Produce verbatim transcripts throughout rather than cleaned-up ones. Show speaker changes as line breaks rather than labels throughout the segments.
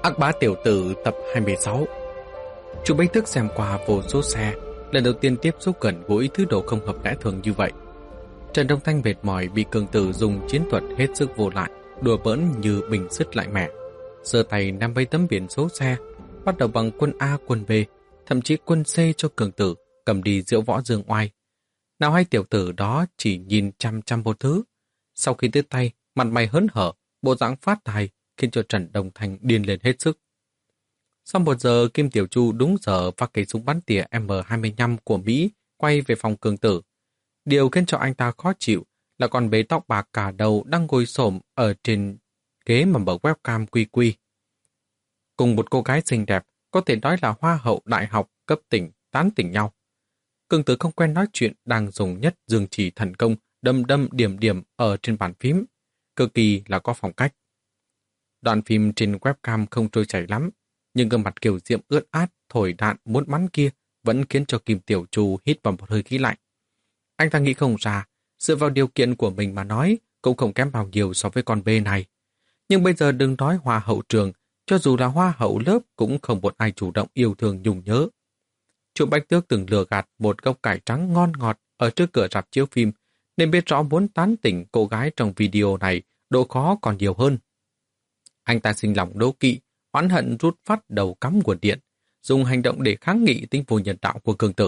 Ác bá tiểu tử tập hai mươi sáu. Chú Bách Thức xem qua vô số xe, lần đầu tiên tiếp xúc gần gũi thứ đồ không hợp lẽ thường như vậy. Trần Đông Thanh mệt mỏi bị cường tử dùng chiến thuật hết sức vô lại, đùa bỡn như bình sứt lại mẻ. Giơ tay nắm mấy tấm biển số xe, bắt đầu bằng quân A, quân B, thậm chí quân C cho cường tử, cầm đi diễu võ dương oai. Nào hay tiểu tử đó chỉ nhìn chăm chăm một thứ. Sau khi tới tay, mặt mày hớn hở, bộ dạng phát tài, khiến cho Trần Đông Thanh điên lên hết sức. Sau một giờ, Kim Tiểu Chu đúng giờ vác cây súng bắn tỉa M hai mươi lăm của Mỹ quay về phòng cường tử. Điều khiến cho anh ta khó chịu là con bé tóc bạc cả đầu đang ngồi xổm ở trên ghế mà mở webcam quy quy. Cùng một cô gái xinh đẹp, có thể nói là hoa hậu đại học cấp tỉnh, tán tỉnh nhau. Cường tử không quen nói chuyện, đang dùng nhất dương chỉ thần công đâm đâm điểm điểm ở trên bàn phím, cực kỳ là có phong cách. Đoạn phim trên webcam không trôi chảy lắm, nhưng gương mặt kiều diễm ướt át thổi đạn muốn bắn kia vẫn khiến cho Kim Tiểu Chu hít vào một hơi khí lạnh. Anh ta nghĩ không ra, dựa vào điều kiện của mình mà nói cũng không kém bao nhiêu so với con bê này. Nhưng bây giờ đừng nói hoa hậu trường, cho dù là hoa hậu lớp cũng không một ai chủ động yêu thương nhung nhớ. Chu Bách Tước từng lừa gạt một gốc cải trắng ngon ngọt ở trước cửa rạp chiếu phim, nên biết rõ muốn tán tỉnh cô gái trong video này độ khó còn nhiều hơn. Anh ta sinh lòng đố kỵ, oán hận rút phát đầu cắm nguồn điện, dùng hành động để kháng nghị tính vô nhân đạo của cường tử.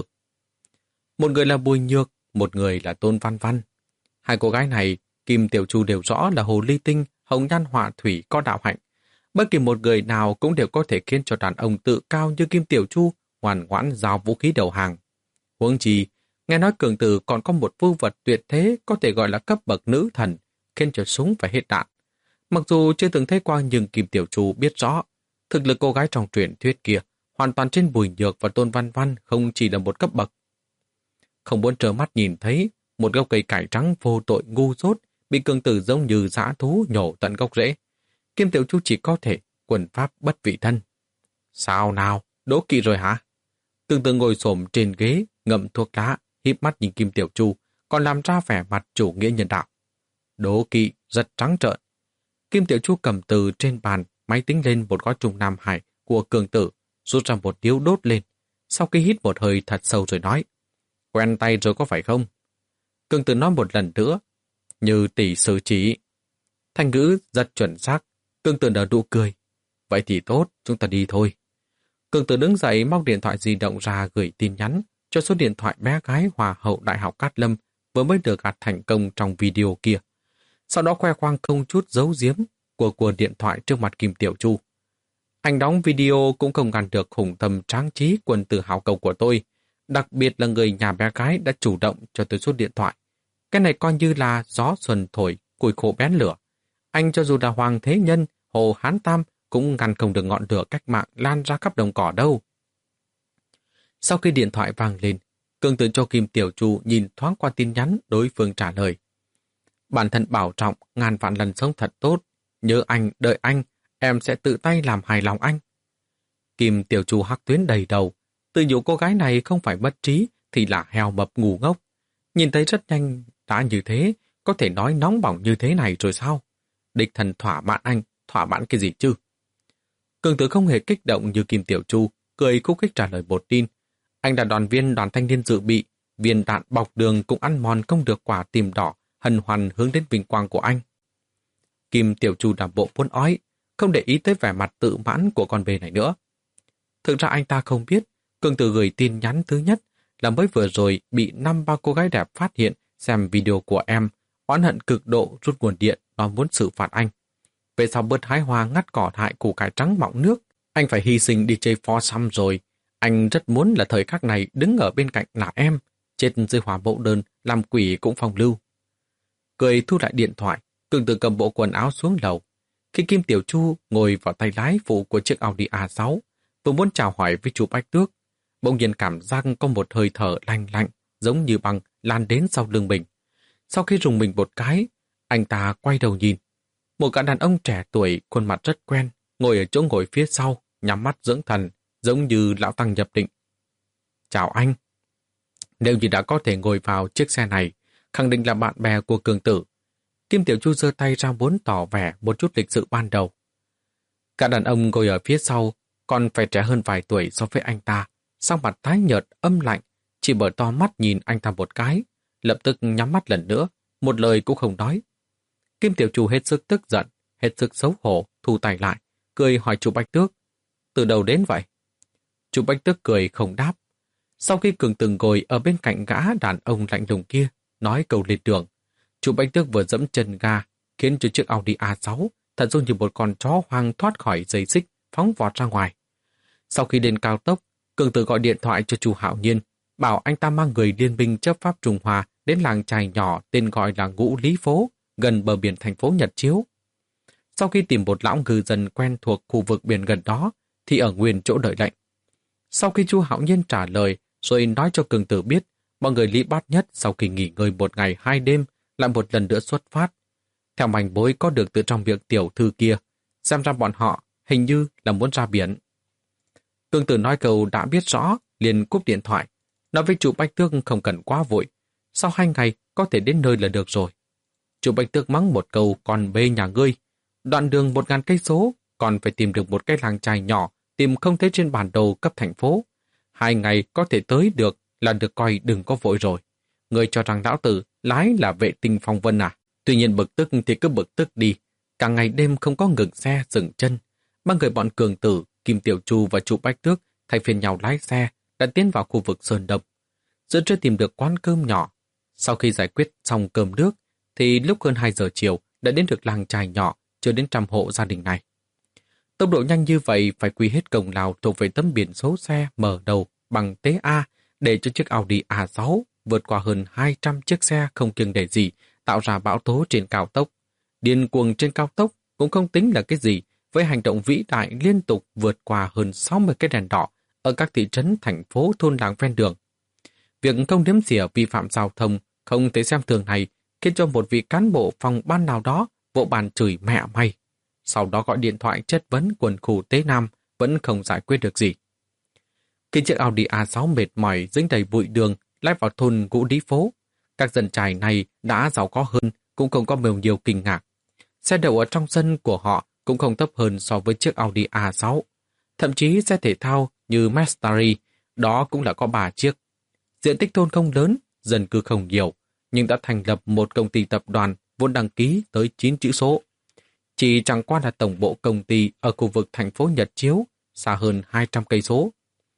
Một người là Bùi Nhược, một người là Tôn Văn Văn. Hai cô gái này, Kim Tiểu Chu đều rõ là hồ ly tinh, hồng nhan họa thủy có đạo hạnh. Bất kỳ một người nào cũng đều có thể khiến cho đàn ông tự cao như Kim Tiểu Chu ngoan ngoãn giao vũ khí đầu hàng. Huống chi, nghe nói cường tử còn có một vưu vật tuyệt thế có thể gọi là cấp bậc nữ thần, khiến cho súng phải hết đạn. Mặc dù chưa từng thấy qua nhưng Kim Tiểu Chu biết rõ, thực lực cô gái trong truyền thuyết kia hoàn toàn trên Bùi Nhược và Tôn Văn Văn không chỉ là một cấp bậc. Không muốn trơ mắt nhìn thấy một gốc cây cải trắng vô tội ngu dốt bị cường tử giống như dã thú nhổ tận gốc rễ. Kim Tiểu Chu chỉ có thể quần pháp bất vị thân. Sao nào, đố kỵ rồi hả? Cường tử ngồi xổm trên ghế, ngậm thuốc lá, híp mắt nhìn Kim Tiểu Chu, còn làm ra vẻ mặt chủ nghĩa nhân đạo. Đố kỵ rất trắng trợn. Kim Tiểu Chu cầm từ trên bàn, máy tính lên một gói trùng Nam Hải của cường tử, rút ra một điếu đốt lên. Sau khi hít một hơi thật sâu rồi nói, quen tay rồi có phải không? Cường tử nói một lần nữa, như tỷ sử chỉ. Thành ngữ rất chuẩn xác, cường tử nở nụ cười. Vậy thì tốt, chúng ta đi thôi. Cường tử đứng dậy móc điện thoại di động ra gửi tin nhắn cho số điện thoại bé gái Hoa hậu Đại học Cát Lâm vừa mới được gạt thành công trong video kia. Sau đó khoe khoang không chút giấu giếm của của điện thoại trước mặt Kim Tiểu Chu. Anh đóng video cũng không ngăn được hùng tâm tráng trí quân tử hào cầu của tôi, đặc biệt là người nhà bé gái đã chủ động cho tôi số điện thoại. Cái này coi như là gió xuân thổi, củi khô bén lửa. Anh cho dù là Hoàng Thế Nhân, Hồ Hán Tam cũng ngăn không được ngọn lửa cách mạng lan ra khắp đồng cỏ đâu. Sau khi điện thoại vang lên, cường tử cho Kim Tiểu Chu nhìn thoáng qua tin nhắn, đối phương trả lời. Bản thân bảo trọng, ngàn vạn lần sống thật tốt. Nhớ anh, đợi anh, em sẽ tự tay làm hài lòng anh. Kim Tiểu Chu hắc tuyến đầy đầu. Tự nhủ cô gái này không phải mất trí thì là heo mập ngu ngốc. Nhìn thấy rất nhanh, đã như thế, có thể nói nóng bỏng như thế này rồi sao? Địch thần thỏa mãn anh, thỏa mãn cái gì chứ? Cường tử không hề kích động như Kim Tiểu Chu, cười khúc khích trả lời một tin. Anh là đoàn viên đoàn thanh niên dự bị, viên đạn bọc đường cũng ăn mòn không được quả tìm đỏ, hân hoan hướng đến vinh quang của anh. Kim Tiểu Chu làm bộ muốn ói, không để ý tới vẻ mặt tự mãn của con bê này nữa. Thực ra anh ta không biết, cường tử gửi tin nhắn thứ nhất là mới vừa rồi bị năm ba cô gái đẹp phát hiện xem video của em, oán hận cực độ rút nguồn điện và muốn xử phạt anh. Về sau bớt hái hoa ngắt cỏ hại củ cải trắng mọng nước, anh phải hy sinh đi chơi foursome rồi. Anh rất muốn là thời khắc này đứng ở bên cạnh là em, chết dưới hỏa mẫu đơn, làm quỷ cũng phong lưu. Cười thu lại điện thoại, cường tử cầm bộ quần áo xuống lầu. Khi Kim Tiểu Chu ngồi vào tay lái phụ của chiếc Audi A sáu, vừa muốn chào hỏi với chú Bách Tước, bỗng nhiên cảm giác có một hơi thở lạnh lạnh, giống như băng lan đến sau lưng mình. Sau khi rùng mình một cái, anh ta quay đầu nhìn. Một gã đàn ông trẻ tuổi, khuôn mặt rất quen, ngồi ở chỗ ngồi phía sau, nhắm mắt dưỡng thần, giống như lão tăng nhập định. Chào anh. Nếu như đã có thể ngồi vào chiếc xe này, khẳng định là bạn bè của cường tử. Kim Tiểu Chu giơ tay ra muốn tỏ vẻ một chút lịch sự ban đầu. Cả đàn ông ngồi ở phía sau, còn phải trẻ hơn vài tuổi so với anh ta, sắc mặt tái nhợt, âm lạnh, chỉ mở to mắt nhìn anh ta một cái, lập tức nhắm mắt lần nữa, một lời cũng không nói. Kim Tiểu Chu hết sức tức giận, hết sức xấu hổ, thu tay lại, cười hỏi chú Bạch Tước, từ đầu đến vậy? Chú Bạch Tước cười không đáp. Sau khi Cường Từng ngồi ở bên cạnh gã đàn ông lạnh lùng kia, nói câu lên đường, chú Bạch Tước vừa dẫm chân ga, khiến cho chiếc Audi a sáu thật giống như một con chó hoang thoát khỏi dây xích, phóng vọt ra ngoài. Sau khi đến cao tốc, Cường Tử gọi điện thoại cho chú Hạo Nhiên, bảo anh ta mang người liên binh chấp pháp Trung Hoa đến làng chài nhỏ tên gọi là Ngũ Lý Phố, gần bờ biển thành phố Nhật Chiếu. Sau khi tìm một lão ngư dân quen thuộc khu vực biển gần đó, thì ở nguyên chỗ đợi lệnh. Sau khi chú Hạo Nhiên trả lời, rồi nói cho Cường Tử biết, mọi người Lý Bát Nhất sau khi nghỉ ngơi một ngày hai đêm, lại một lần nữa xuất phát. Theo manh mối có được từ trong việc tiểu thư kia, xem ra bọn họ hình như là muốn ra biển. Cường Tử nói câu đã biết rõ, liền cúp điện thoại, nói với chú Bạch Tước không cần quá vội, sau hai ngày có thể đến nơi là được rồi. Chú Bạch Tước mắng một câu còn bê nhà ngươi, đoạn đường một ngàn cây số, còn phải tìm được một cái làng chài nhỏ, tìm không thấy trên bản đồ cấp thành phố. Hai ngày có thể tới được là được coi đừng có vội rồi. Ngươi cho rằng lão tử lái là vệ tinh phong vân à? Tuy nhiên bực tức thì cứ bực tức đi, cả ngày đêm không có ngừng xe, dừng chân. Ba người bọn Cường Tử, Kim Tiểu Chu và chú Bạch Tước thay phiên nhau lái xe, đã tiến vào khu vực Sơn Đông. Giữa trưa tìm được quán cơm nhỏ. Sau khi giải quyết xong cơm nước, thì lúc hơn hai giờ chiều đã đến được làng chài nhỏ, chưa đến trăm hộ gia đình này. Tốc độ nhanh như vậy phải quy hết công lao thuộc về tấm biển số xe mở đầu bằng T A để cho chiếc Audi a sáu vượt qua hơn hai trăm chiếc xe không kiêng nể gì, tạo ra bão tố trên cao tốc. Điên cuồng trên cao tốc cũng không tính là cái gì với hành động vĩ đại liên tục vượt qua hơn sáu mươi cái đèn đỏ ở các thị trấn, thành phố, thôn làng ven đường. Việc không đếm xỉa vi phạm giao thông không thể xem thường này khiến cho một vị cán bộ phòng ban nào đó vỗ bàn chửi mẹ mày. Sau đó gọi điện thoại chất vấn quần khu Tế Nam vẫn không giải quyết được gì. Khi chiếc Audi a sáu mệt mỏi dính đầy bụi đường lái vào thôn Ngũ Lý Phố, các dân chài này đã giàu có hơn cũng không có bao nhiêu kinh ngạc. Xe đậu ở trong sân của họ cũng không thấp hơn so với chiếc Audi a sáu. Thậm chí xe thể thao như Mastari, đó cũng là có ba chiếc. Diện tích thôn không lớn, dân cư không nhiều, nhưng đã thành lập một công ty tập đoàn vốn đăng ký tới chín chữ số. Chỉ chẳng qua là tổng bộ công ty ở khu vực thành phố Nhật Chiếu, xa hơn hai trăm cây số.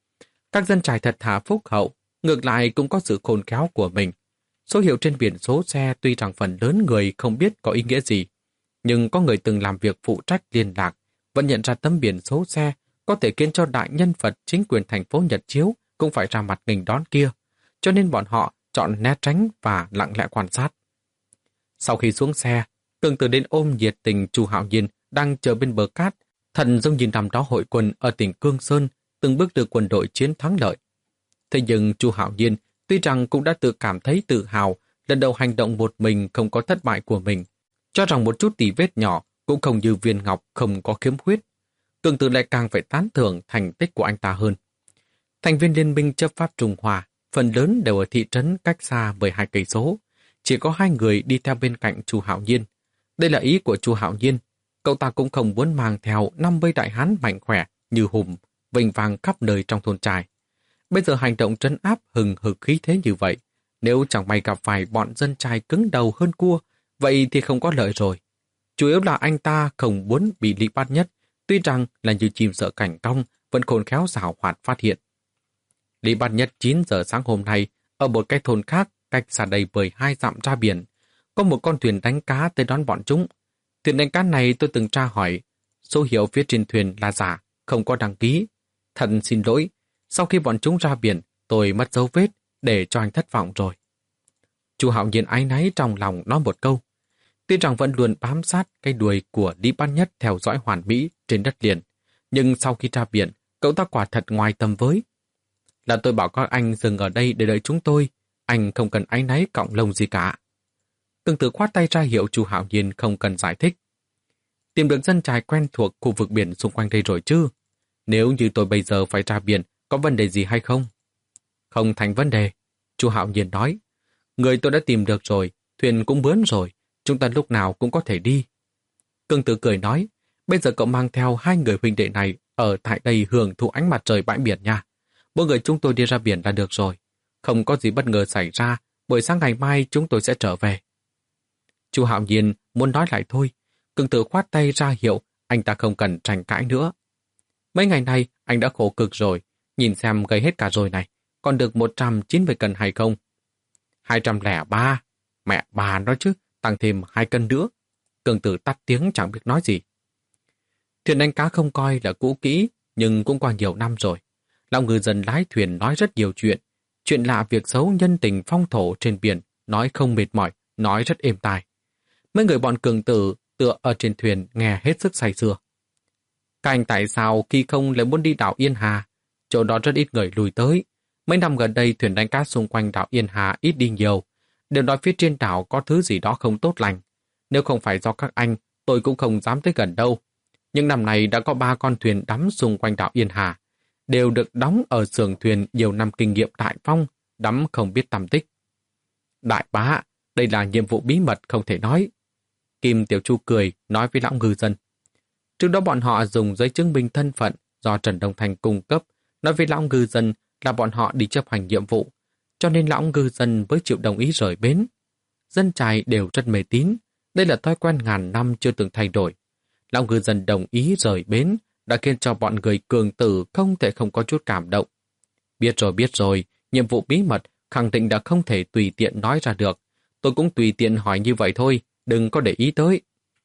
Các dân chài thật thà phúc hậu, ngược lại cũng có sự khôn khéo của mình. Số hiệu trên biển số xe tuy rằng phần lớn người không biết có ý nghĩa gì, nhưng có người từng làm việc phụ trách liên lạc, vẫn nhận ra tấm biển số xe có thể khiến cho đại nhân vật chính quyền thành phố Nhật Chiếu cũng phải ra mặt nghênh đón kia, cho nên bọn họ chọn né tránh và lặng lẽ quan sát. Sau khi xuống xe, Cường Tử đến ôm nhiệt tình chú Hạo Nhiên đang chờ bên bờ cát, thần giống như năm đó hội quân ở tỉnh Cương Sơn, từng bước đưa quân đội chiến thắng lợi. Thế nhưng chú Hạo Nhiên tuy rằng cũng đã tự cảm thấy tự hào lần đầu hành động một mình không có thất bại của mình, cho rằng một chút tỉ vết nhỏ cũng không như viên ngọc không có khiếm khuyết. Cường Tử lại càng phải tán thưởng thành tích của anh ta hơn. Thành viên liên minh chấp pháp Trung Hoa phần lớn đều ở thị trấn cách xa mười hai cây số, chỉ có hai người đi theo bên cạnh chú Hạo Nhiên. Đây là ý của chú Hạo Nhiên, cậu ta cũng không muốn mang theo năm mươi đại hán mạnh khỏe như hùm, vinh vang khắp nơi trong thôn trài. Bây giờ hành động trấn áp hừng hực khí thế như vậy, nếu chẳng may gặp phải bọn dân trai cứng đầu hơn cua, vậy thì không có lợi rồi. Chủ yếu là anh ta không muốn bị Lý Bát Nhất, tuy rằng là như chim sợ cảnh cong, vẫn khôn khéo giảo hoạt phát hiện. Lý Bát Nhất chín giờ sáng hôm nay, ở một cái thôn khác, cách xa đây mười hai dặm ra biển, có một con thuyền đánh cá tới đón bọn chúng. Thuyền đánh cá này tôi từng tra hỏi, số hiệu phía trên thuyền là giả, không có đăng ký. Thật xin lỗi, sau khi bọn chúng ra biển, tôi mất dấu vết để cho anh thất vọng rồi. Chú Hạo Nhiên áy náy trong lòng nói một câu. Tuy rằng vẫn luôn bám sát cái đuôi của Lý Bát Nhất theo dõi hoàn mỹ trên đất liền, nhưng sau khi ra biển, cậu ta quả thật ngoài tầm với. Là tôi bảo các anh dừng ở đây để đợi chúng tôi, anh không cần áy náy cọng lông gì cả. Cường Tử khoát tay ra hiệu chú Hạo Nhiên không cần giải thích. Tìm được dân chài quen thuộc khu vực biển xung quanh đây rồi chứ? Nếu như tôi bây giờ phải ra biển, có vấn đề gì hay không? Không thành vấn đề, chú Hạo Nhiên nói. Người tôi đã tìm được rồi, thuyền cũng bướn rồi, chúng ta lúc nào cũng có thể đi. Cường Tử cười nói, Bây giờ cậu mang theo hai người huynh đệ này ở tại đây hưởng thụ ánh mặt trời bãi biển nha. Mỗi người chúng tôi đi ra biển là được rồi. Không có gì bất ngờ xảy ra, buổi sáng ngày mai chúng tôi sẽ trở về. Chu Hạo Nhiên muốn nói lại thôi, Cường Tử khoát tay ra hiệu anh ta không cần tranh cãi nữa. Mấy ngày nay anh đã khổ cực rồi, nhìn xem gây hết cả rồi này, còn được một trăm chín mươi cân hay không? hai trăm lẻ ba, mẹ bà nói chứ, tăng thêm hai cân nữa. Cường Tử tắt tiếng chẳng biết nói gì. Thuyền đánh cá không coi là cũ kỹ, nhưng cũng qua nhiều năm rồi. Lão ngư dân lái thuyền nói rất nhiều chuyện. Chuyện lạ việc xấu nhân tình phong thổ trên biển, nói không mệt mỏi, nói rất êm tai. Mấy người bọn Cường Tử tựa ở trên thuyền nghe hết sức say sưa. Các anh tại sao khi không lại muốn đi đảo Yên Hà? Chỗ đó rất ít người lùi tới. Mấy năm gần đây thuyền đánh cá xung quanh đảo Yên Hà ít đi nhiều. Đều nói phía trên đảo có thứ gì đó không tốt lành. Nếu không phải do các anh, tôi cũng không dám tới gần đâu. Nhưng năm nay đã có ba con thuyền đắm xung quanh đảo Yên Hà. Đều được đóng ở xưởng thuyền nhiều năm kinh nghiệm đại phong, đắm không biết tăm tích. Đại bá, đây là nhiệm vụ bí mật không thể nói. Kim Tiểu Chu cười, nói với lão ngư dân. Trước đó bọn họ dùng giấy chứng minh thân phận do Trần Đông Thành cung cấp, nói với lão ngư dân là bọn họ đi chấp hành nhiệm vụ, cho nên lão ngư dân mới chịu đồng ý rời bến. Dân chài đều rất mê tín, đây là thói quen ngàn năm chưa từng thay đổi. Lão ngư dân đồng ý rời bến đã khiến cho bọn người Cường Tử không thể không có chút cảm động. Biết rồi biết rồi, nhiệm vụ bí mật khẳng định đã không thể tùy tiện nói ra được. Tôi cũng tùy tiện hỏi như vậy thôi, đừng có để ý tới.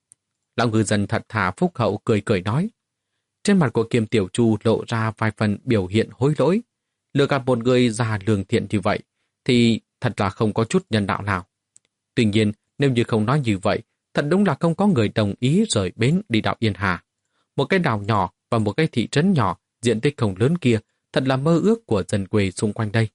Lão ngư dân thật thà phúc hậu cười cười nói. Trên mặt của Kim Tiểu Chu lộ ra vài phần biểu hiện hối lỗi. Lừa gạt một người già lương thiện như vậy, thì thật là không có chút nhân đạo nào. Tuy nhiên, nếu như không nói như vậy, thật đúng là không có người đồng ý rời bến đi đảo Yên Hà. Một cái đảo nhỏ và một cái thị trấn nhỏ, diện tích không lớn kia, thật là mơ ước của dân quê xung quanh đây.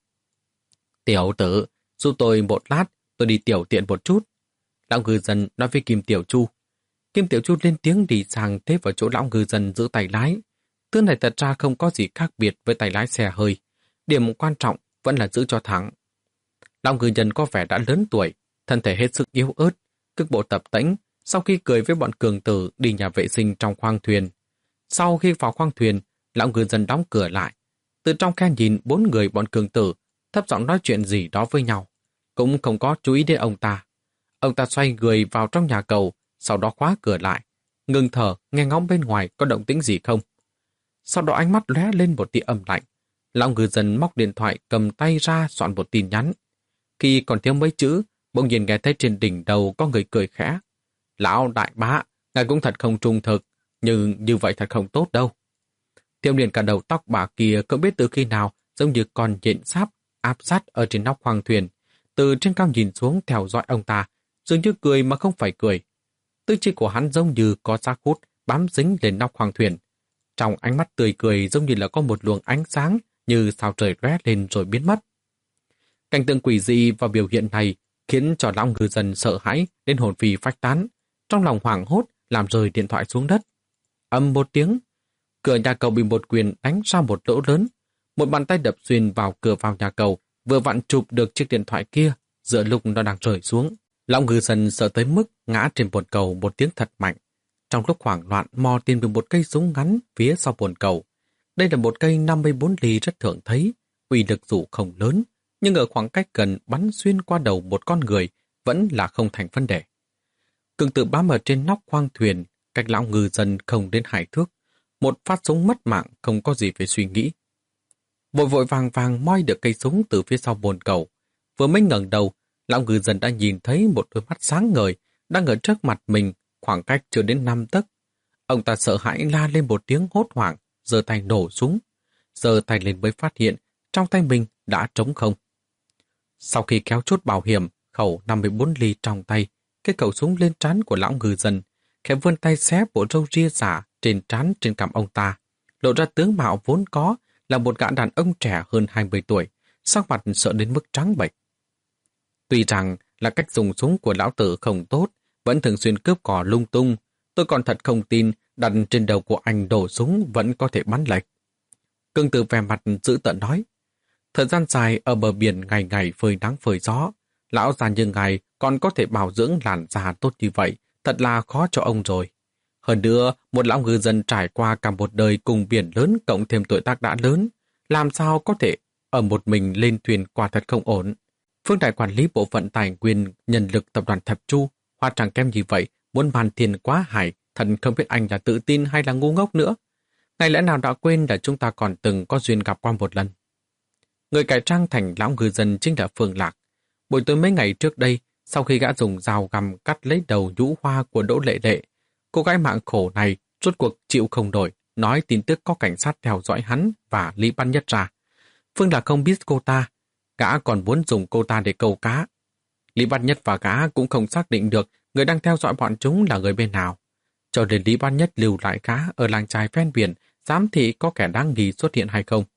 Tiểu tử, giúp tôi một lát, tôi đi tiểu tiện một chút. Lão ngư dân nói với Kim Tiểu Chu. Kim Tiểu Chu lên tiếng đi sang thế vào chỗ lão ngư dân giữ tay lái. Thứ này thật ra không có gì khác biệt với tay lái xe hơi. Điểm quan trọng vẫn là giữ cho thắng. Lão ngư dân có vẻ đã lớn tuổi, thân thể hết sức yếu ớt, cước bộ tập tễnh, sau khi cười với bọn Cường Tử đi nhà vệ sinh trong khoang thuyền. Sau khi vào khoang thuyền, lão ngư dân đóng cửa lại. Từ trong khe nhìn bốn người bọn Cường Tử, thấp giọng nói chuyện gì đó với nhau. Cũng không có chú ý đến ông ta. Ông ta xoay người vào trong nhà cầu, sau đó khóa cửa lại. Ngừng thở, nghe ngóng bên ngoài có động tĩnh gì không. Sau đó ánh mắt lóe lên một tia âm lạnh. Lão ngư dân móc điện thoại cầm tay ra soạn một tin nhắn. Khi còn thiếu mấy chữ, bỗng nhiên nghe thấy trên đỉnh đầu có người cười khẽ. Lão đại bá, ngài cũng thật không trung thực, nhưng như vậy thật không tốt đâu. Thiếu niên cả đầu tóc bạc kia không biết từ khi nào giống như con nhện sáp áp sát ở trên nóc khoang thuyền. Từ trên cao nhìn xuống theo dõi ông ta, dường như cười mà không phải cười. Tư chi của hắn giống như có xác hút bám dính lên nóc khoang thuyền. Trong ánh mắt tươi cười giống như là có một luồng ánh sáng như sao trời lóe lên rồi biến mất. Cảnh tượng quỷ dị và biểu hiện này khiến cho lão ngư dân sợ hãi đến hồn phi phách tán, trong lòng hoảng hốt làm rơi điện thoại xuống đất. Ầm một tiếng, cửa nhà cầu bị một quyền đánh ra một lỗ lớn. Một bàn tay đập xuyên vào cửa vào nhà cầu, vừa vặn chụp được chiếc điện thoại kia giữa lúc nó đang rơi xuống. Lão ngư dân sợ tới mức ngã trên bồn cầu một tiếng thật mạnh. Trong lúc hoảng loạn mò tìm được một cây súng ngắn phía sau bồn cầu. Đây là một cây năm mươi bốn ly rất thường thấy, uy lực dù không lớn, nhưng ở khoảng cách gần bắn xuyên qua đầu một con người vẫn là không thành vấn đề. Cường Tử bám ở trên nóc khoang thuyền, cách lão ngư dân không đến hai thước. Một phát súng mất mạng không có gì phải suy nghĩ. Vội vội vàng vàng moi được cây súng từ phía sau bồn cầu. Vừa mới ngẩng đầu, lão ngư dân đã nhìn thấy một đôi mắt sáng ngời đang ở trước mặt mình, khoảng cách chưa đến năm tấc. Ông ta sợ hãi la lên một tiếng hốt hoảng, giơ tay nổ súng. Giơ tay lên mới phát hiện trong tay mình đã trống không. Sau khi kéo chốt bảo hiểm, khẩu năm mươi bốn ly trong tay, cái khẩu súng lên trán của lão ngư dân, khẽ vươn tay xé bộ râu ria giả trên trán trên cằm ông ta, lộ ra tướng mạo vốn có là một gã đàn ông trẻ hơn hai mươi tuổi, sắc mặt sợ đến mức trắng bệch. Tuy rằng là cách dùng súng của lão tử không tốt, vẫn thường xuyên cướp cò lung tung, tôi còn thật không tin đặt trên đầu của anh đổ súng vẫn có thể bắn lệch. Cường Tử vẻ mặt dữ tợn nói, thời gian dài ở bờ biển ngày ngày phơi nắng phơi gió, lão già như ngài còn có thể bảo dưỡng làn da tốt như vậy, thật là khó cho ông rồi. Hơn nữa, một lão ngư dân trải qua cả một đời cùng biển lớn cộng thêm tuổi tác đã lớn, làm sao có thể ở một mình lên thuyền quả thật không ổn. Phương Đại quản lý bộ phận tài nguyên nhân lực tập đoàn Thập Chu, hoa chẳng kém như vậy, muốn màn tiền quá hải, thật không biết anh là tự tin hay là ngu ngốc nữa. Ngày lẽ nào đã quên là chúng ta còn từng có duyên gặp qua một lần. Người cải trang thành lão ngư dân chính là Phương Lạc. Buổi tối mấy ngày trước đây, sau khi gã dùng dao găm cắt lấy đầu nhũ hoa của Đỗ Lệ Lệ, cô gái mạng khổ này rốt cuộc chịu không nổi, nói tin tức có cảnh sát theo dõi hắn và Lý Bát Nhất ra. Phương Lạc không biết cô ta, gã còn muốn dùng cô ta để câu cá. Lý Bát Nhất và gã cũng không xác định được người đang theo dõi bọn chúng là người bên nào. Cho đến Lý Bát Nhất lưu lại gã ở làng chài ven biển, giám thị có kẻ đáng nghi xuất hiện hay không.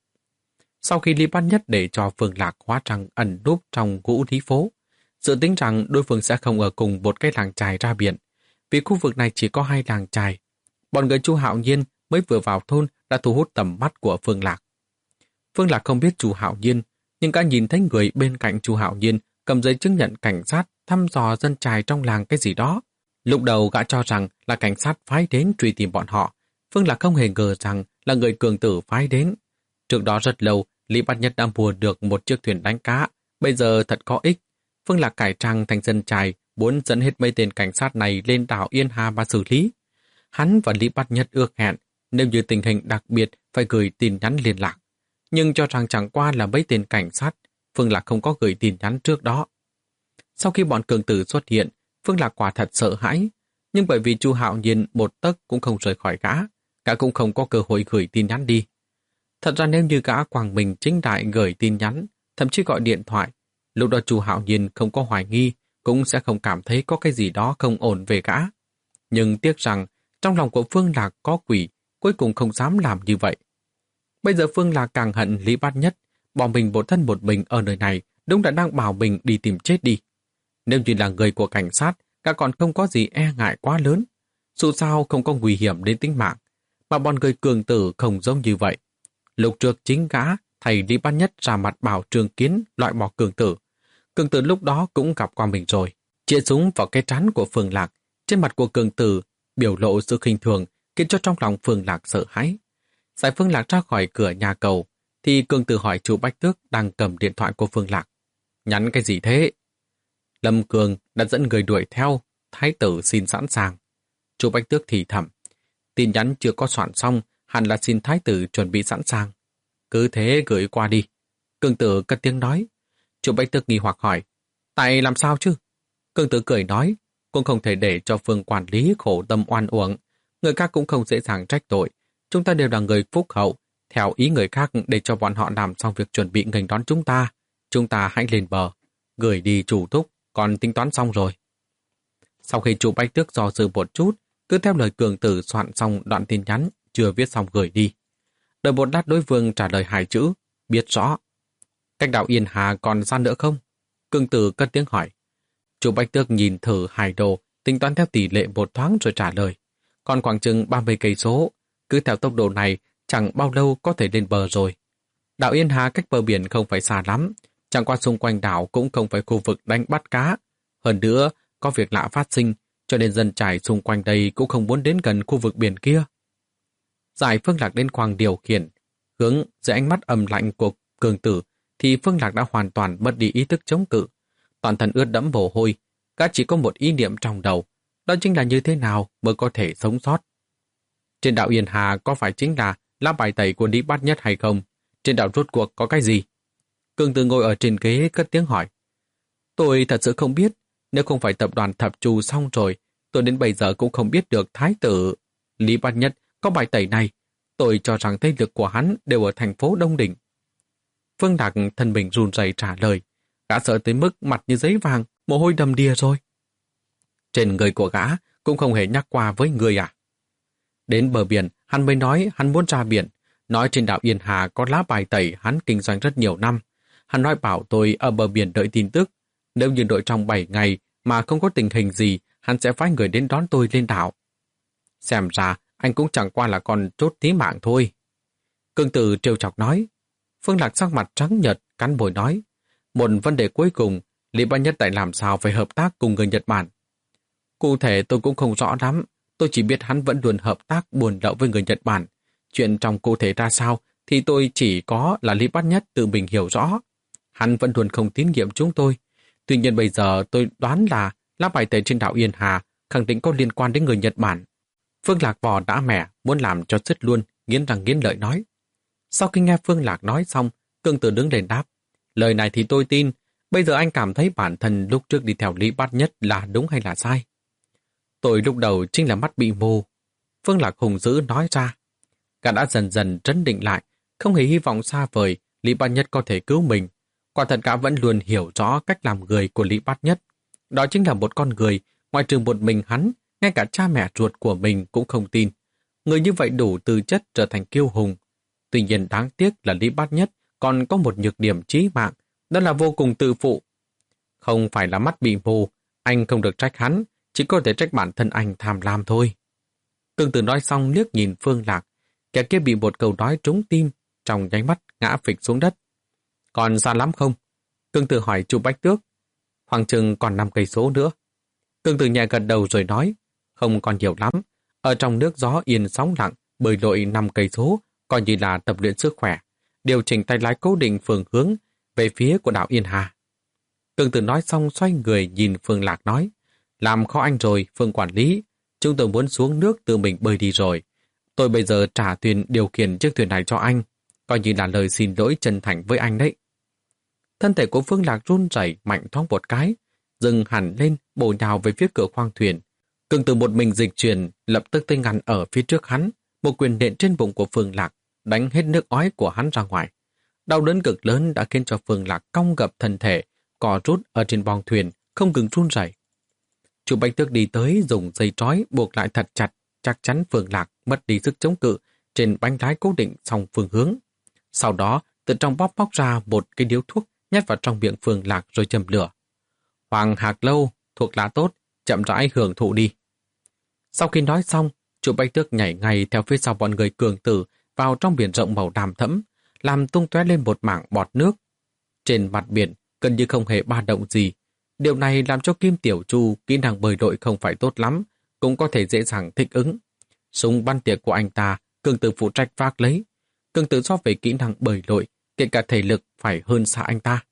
Sau khi Lý Bát Nhất để cho Phương Lạc hóa trang ẩn núp trong ngũ lý phố, dự tính rằng đối phương sẽ không ở cùng một cái làng chài ra biển, vì khu vực này chỉ có hai làng chài. Bọn người Chu Hạo Nhiên mới vừa vào thôn đã thu hút tầm mắt của Phương Lạc. Phương Lạc không biết Chu Hạo Nhiên, nhưng gã nhìn thấy người bên cạnh Chu Hạo Nhiên cầm giấy chứng nhận cảnh sát thăm dò dân chài trong làng cái gì đó. Lúc đầu gã cho rằng là cảnh sát phái đến truy tìm bọn họ. Phương Lạc không hề ngờ rằng là người cường tử phái đến. Trước đó rất lâu, Lý Bát Nhất đã mua được một chiếc thuyền đánh cá. Bây giờ thật có ích. Phương Lạc cải trang thành dân chài, muốn dẫn hết mấy tên cảnh sát này lên đảo Yên Hà mà xử lý. Hắn và Lý Bát Nhất ước hẹn, nếu như tình hình đặc biệt phải gửi tin nhắn liên lạc. Nhưng cho rằng chẳng qua là mấy tên cảnh sát, Phương Lạc không có gửi tin nhắn trước đó. Sau khi bọn cường tử xuất hiện, Phương Lạc quả thật sợ hãi, nhưng bởi vì Chu Hạo Nhiên một tấc cũng không rời khỏi gã, gã cũng không có cơ hội gửi tin nhắn đi. Thật ra nếu như gã quàng mình chính đại gửi tin nhắn, thậm chí gọi điện thoại, lúc đó Chu Hạo Nhiên không có hoài nghi, cũng sẽ không cảm thấy có cái gì đó không ổn về gã. Nhưng tiếc rằng, trong lòng của Phương Lạc có quỷ, cuối cùng không dám làm như vậy. Bây giờ Phương Lạc càng hận Lý Bát Nhất, bỏ mình một thân một mình ở nơi này, đúng đã đang bảo mình đi tìm chết đi. Nếu như là người của cảnh sát, gã còn không có gì e ngại quá lớn. Dù sao không có nguy hiểm đến tính mạng, mà bọn người cường tử không giống như vậy. Lúc trước chính gã, thầy Lý Bát Nhất ra mặt bảo Trương Kiến loại bỏ cường tử. Cường tử lúc đó cũng gặp qua mình rồi. Chĩa súng vào cái trán của Phương Lạc, trên mặt của cường tử biểu lộ sự khinh thường, khiến cho trong lòng Phương Lạc sợ hãi. Giải Phương Lạc ra khỏi cửa nhà cầu, thì cường tử hỏi chú Bách Tước đang cầm điện thoại của Phương Lạc. Nhắn cái gì thế? Lâm Cường đã dẫn người đuổi theo, thái tử xin sẵn sàng. Chú Bách Tước thì thầm. Tin nhắn chưa có soạn xong, hẳn là xin thái tử chuẩn bị sẵn sàng. Cứ thế gửi qua đi. Cường tử cất tiếng nói. Chú Bách Tước nghi hoặc hỏi. Tại làm sao chứ? Cường tử cười nói. Cũng không thể để cho Phương quản lý khổ tâm oan uổng. Người khác cũng không dễ dàng trách tội. Chúng ta đều là người phúc hậu. Theo ý người khác để cho bọn họ làm xong việc chuẩn bị nghênh đón chúng ta. Chúng ta hãy lên bờ. Gửi đi chủ thúc, còn tính toán xong rồi. Sau khi chú Bách Tước do dự một chút, cứ theo lời cường tử soạn xong đoạn tin nhắn, chưa viết xong gửi đi. Đợi một lát đối phương trả lời hai chữ, biết rõ. Cách đảo Yên Hà còn xa nữa không? Cường tử cất tiếng hỏi. Chú Bách Tước nhìn thử hai đồ, tính toán theo tỷ lệ một thoáng rồi trả lời. Còn khoảng chừng ba mươi cây số, cứ theo tốc độ này, chẳng bao lâu có thể lên bờ rồi. Đảo Yên Hà cách bờ biển không phải xa lắm, chẳng qua xung quanh đảo cũng không phải khu vực đánh bắt cá. Hơn nữa, có việc lạ phát sinh, cho nên dân trải xung quanh đây cũng không muốn đến gần khu vực biển kia. Giải Phương Lạc đến khoang điều khiển, hướng dưới ánh mắt âm lạnh của cường tử, thì Phương Lạc đã hoàn toàn mất đi ý thức chống cự. Toàn thân ướt đẫm mồ hôi, cả chỉ có một ý niệm trong đầu, đó chính là như thế nào mới có thể sống sót. Trên đảo Yên Hà có phải chính là lá bài tẩy của Lý Bát Nhất hay không? Trên đảo rốt cuộc có cái gì? Cường tử ngồi ở trên ghế cất tiếng hỏi. Tôi thật sự không biết, nếu không phải tập đoàn Thập Chu xong rồi, tôi đến bây giờ cũng không biết được thái tử Lý Bát Nhất có bài tẩy này. Tôi cho rằng thế lực của hắn đều ở thành phố Đông Đỉnh. Phương Lạc thân mình run rẩy trả lời. Gã sợ tới mức mặt như giấy vàng, mồ hôi đầm đìa rồi. Trên người của gã cũng không hề nhắc qua với người à? Đến bờ biển, hắn mới nói hắn muốn ra biển. Nói trên đảo Yên Hà có lá bài tẩy hắn kinh doanh rất nhiều năm. Hắn nói bảo tôi ở bờ biển đợi tin tức. Nếu như đợi trong bảy ngày mà không có tình hình gì, hắn sẽ phái người đến đón tôi lên đảo. Xem ra, anh cũng chẳng qua là con chốt tí mạng thôi. Cường tử trêu chọc nói. Phương Lạc sắc mặt trắng nhợt, cắn môi nói. Một vấn đề cuối cùng, Lý Bát Nhất tại làm sao phải hợp tác cùng người Nhật Bản. Cụ thể tôi cũng không rõ lắm, Tôi chỉ biết hắn vẫn luôn hợp tác buôn lậu với người Nhật Bản. Chuyện trong cụ thể ra sao thì tôi chỉ có là Lý Bát Nhất tự mình hiểu rõ. Hắn vẫn luôn không tín nhiệm chúng tôi. Tuy nhiên bây giờ tôi đoán là lá bài tẩy trên đảo Yên Hà khẳng định có liên quan đến người Nhật Bản. Phương Lạc vò đã mẻ, muốn làm cho sứt luôn, nghiến răng nghiến lợi nói. Sau khi nghe Phương Lạc nói xong, Cương Tử đứng lên đáp. Lời này thì tôi tin. Bây giờ anh cảm thấy bản thân lúc trước đi theo Lý Bát Nhất là đúng hay là sai? Tôi lúc đầu chính là mắt bị mù. Phương Lạc hùng dữ nói ra. Gã đã dần dần trấn định lại, không hề hy vọng xa vời Lý Bát Nhất có thể cứu mình. Quả thật gã vẫn luôn hiểu rõ cách làm người của Lý Bát Nhất. Đó chính là một con người, ngoài trừ một mình hắn, ngay cả cha mẹ ruột của mình cũng không tin. Người như vậy đủ tư chất trở thành kiêu hùng. Tuy nhiên đáng tiếc là Lý Bát Nhất còn có một nhược điểm chí mạng, đó là vô cùng tự phụ. Không phải là mắt bị mù, anh không được trách hắn, chỉ có thể trách bản thân anh tham lam thôi. Cương Tử nói xong liếc nhìn Phương Lạc, kẻ kia bị một câu nói trúng tim, trong nháy mắt ngã phịch xuống đất. Còn xa lắm không? Cương Tử hỏi Chu Bách Tước. Khoảng chừng còn năm cây số nữa. Cương Tử nhẹ gật đầu rồi nói, không còn nhiều lắm. Ở trong nước gió yên sóng lặng, bơi lội năm cây số, coi như là tập luyện sức khỏe, điều chỉnh tay lái cố định phương hướng về phía của đảo Yên Hà. Cương Tử nói xong xoay người nhìn Phương Lạc nói, làm khó anh rồi, Phương quản lý, chúng tôi muốn xuống nước tự mình bơi đi rồi. Tôi bây giờ trả thuyền điều khiển chiếc thuyền này cho anh, coi như là lời xin lỗi chân thành với anh đấy. Thân thể của Phương Lạc run rẩy mạnh thoáng một cái, dừng hẳn lên bổ nhào về phía cửa khoang thuyền. Cương Tử một mình dịch chuyển, lập tức tới ngăn ở phía trước hắn, một quyền nện trên bụng của Phương Lạc, đánh hết nước ói của hắn ra ngoài. Đau đớn cực lớn đã khiến cho Phương Lạc cong gập thân thể, cò rút ở trên bong thuyền, không ngừng run rẩy. Chu Bách Tước đi tới dùng dây trói buộc lại thật chặt, chắc chắn Phương Lạc mất đi sức chống cự trên bánh lái cố định song phương hướng. Sau đó, từ trong bóp bóc ra một cái điếu thuốc nhét vào trong miệng Phương Lạc rồi châm lửa. Hoàng Hạc Lâu, thuộc lá tốt, chậm rãi hưởng thụ đi. Sau khi nói xong, Chu Bách Tước nhảy ngay theo phía sau bọn người Cường Tử vào trong biển rộng màu đàm thẫm, làm tung tóe lên một mảng bọt nước. Trên mặt biển gần như không hề ba động gì. Điều này làm cho Kim Tiểu Chu kỹ năng bơi lội không phải tốt lắm, cũng có thể dễ dàng thích ứng. Súng bắn tỉa của anh ta, Cường Tử phụ trách vác lấy. Cường Tử so về kỹ năng bơi lội, kể cả thể lực phải hơn xa anh ta.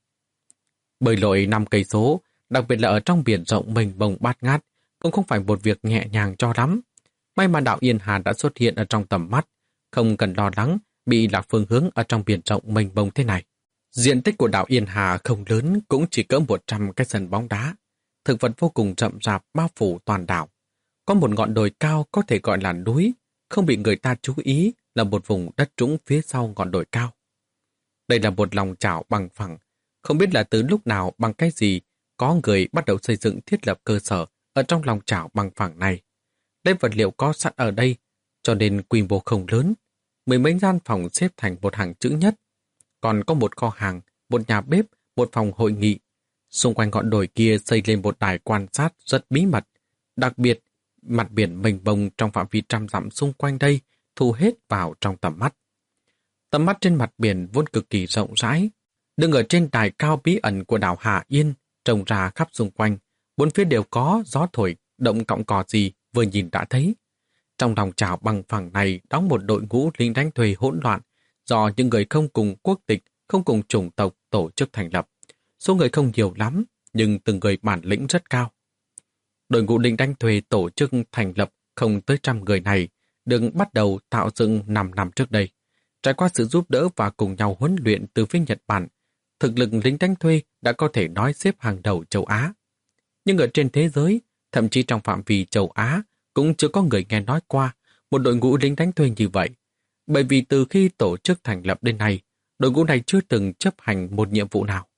Bơi lội năm cây số, đặc biệt là ở trong biển rộng mênh mông bát ngát, cũng không phải một việc nhẹ nhàng cho lắm. May mà đảo Yên Hà đã xuất hiện ở trong tầm mắt, không cần lo lắng bị lạc phương hướng ở trong biển rộng mênh mông thế này. Diện tích của đảo Yên Hà không lớn, cũng chỉ cỡ một trăm cái sân bóng đá. Thực vật vô cùng rậm rạp bao phủ toàn đảo. Có một ngọn đồi cao có thể gọi là núi, không bị người ta chú ý là một vùng đất trũng phía sau ngọn đồi cao. Đây là một lòng chảo bằng phẳng, không biết là từ lúc nào bằng cái gì có người bắt đầu xây dựng thiết lập cơ sở ở trong lòng chảo bằng phẳng này. Lấy vật liệu có sẵn ở đây, cho nên quy mô không lớn. Mười mấy gian phòng xếp thành một hàng chữ nhất. Còn có một kho hàng, một nhà bếp, một phòng hội nghị. Xung quanh ngọn đồi kia xây lên một đài quan sát rất bí mật. Đặc biệt, mặt biển mênh mông trong phạm vi trăm dặm xung quanh đây thu hết vào trong tầm mắt. Tầm mắt trên mặt biển vốn cực kỳ rộng rãi. Đứng ở trên đài cao bí ẩn của đảo Hà Yên, trông ra khắp xung quanh, bốn phía đều có gió thổi, động cọng cỏ gì vừa nhìn đã thấy. Trong lòng chảo bằng phẳng này đóng một đội ngũ lính đánh thuê hỗn loạn do những người không cùng quốc tịch, không cùng chủng tộc tổ chức thành lập. Số người không nhiều lắm, nhưng từng người bản lĩnh rất cao. Đội ngũ lính đánh thuê tổ chức thành lập không tới trăm người này, được bắt đầu tạo dựng năm năm trước đây. Trải qua sự giúp đỡ và cùng nhau huấn luyện từ phía Nhật Bản, thực lực lính đánh thuê đã có thể nói xếp hàng đầu châu Á. Nhưng ở trên thế giới, thậm chí trong phạm vi châu Á, cũng chưa có người nghe nói qua một đội ngũ lính đánh thuê như vậy. Bởi vì từ khi tổ chức thành lập đến nay, đội ngũ này chưa từng chấp hành một nhiệm vụ nào.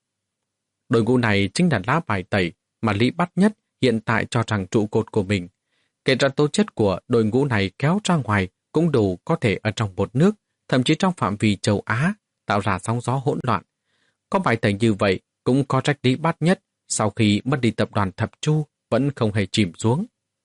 Đội ngũ này chính là lá bài tẩy mà Lý Bát Nhất hiện tại cho rằng trụ cột của mình. Kể ra tố chất của đội ngũ này kéo ra ngoài cũng đủ có thể ở trong một nước, thậm chí trong phạm vi châu Á, tạo ra sóng gió hỗn loạn. Có bài tẩy như vậy cũng có trách Lý Bát Nhất sau khi mất đi tập đoàn Thập Chu vẫn không hề chìm xuống.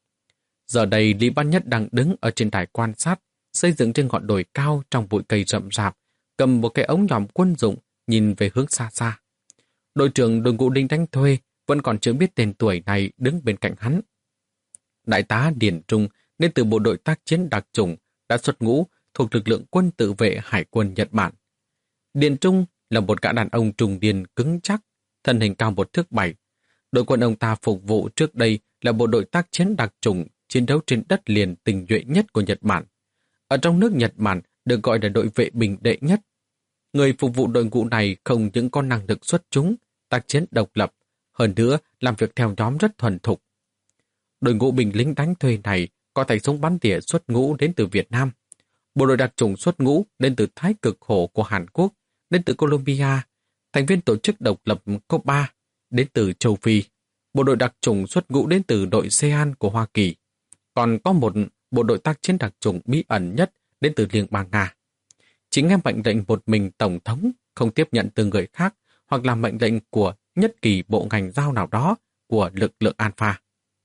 Giờ đây Lý Bát Nhất đang đứng ở trên đài quan sát, xây dựng trên ngọn đồi cao trong bụi cây rậm rạp, cầm một cái ống nhòm quân dụng nhìn về hướng xa xa. Đội trưởng đội ngũ lính đánh thuê vẫn còn chưa biết tên tuổi này đứng bên cạnh hắn. Đại tá Điền Trung nên từ bộ đội tác chiến đặc chủng đã xuất ngũ thuộc lực lượng quân tự vệ hải quân Nhật Bản. Điền Trung là một gã đàn ông trung niên cứng chắc, thân hình cao một thước bảy. Đội quân ông ta phục vụ trước đây là bộ đội tác chiến đặc chủng chiến đấu trên đất liền tinh nhuệ nhất của Nhật Bản. Ở trong nước Nhật Bản được gọi là đội vệ bình đệ nhất. Người phục vụ đội ngũ này không những có năng lực xuất chúng, tác chiến độc lập, hơn nữa làm việc theo nhóm rất thuần thục. Đội ngũ binh lính đánh thuê này có tay súng bắn tỉa xuất ngũ đến từ Việt Nam. Bộ đội đặc chủng xuất ngũ đến từ Thái Cực Hồ của Hàn Quốc, đến từ Colombia, thành viên tổ chức độc lập Cuba, đến từ châu Phi. Bộ đội đặc chủng xuất ngũ đến từ đội xê-an của Hoa Kỳ. Còn có một bộ đội tác chiến đặc chủng bí ẩn nhất đến từ Liên bang Nga. Chỉ nghe mệnh lệnh một mình Tổng thống, không tiếp nhận từ người khác, hoặc là mệnh lệnh của nhất kỳ bộ ngành giao nào đó của lực lượng Alpha.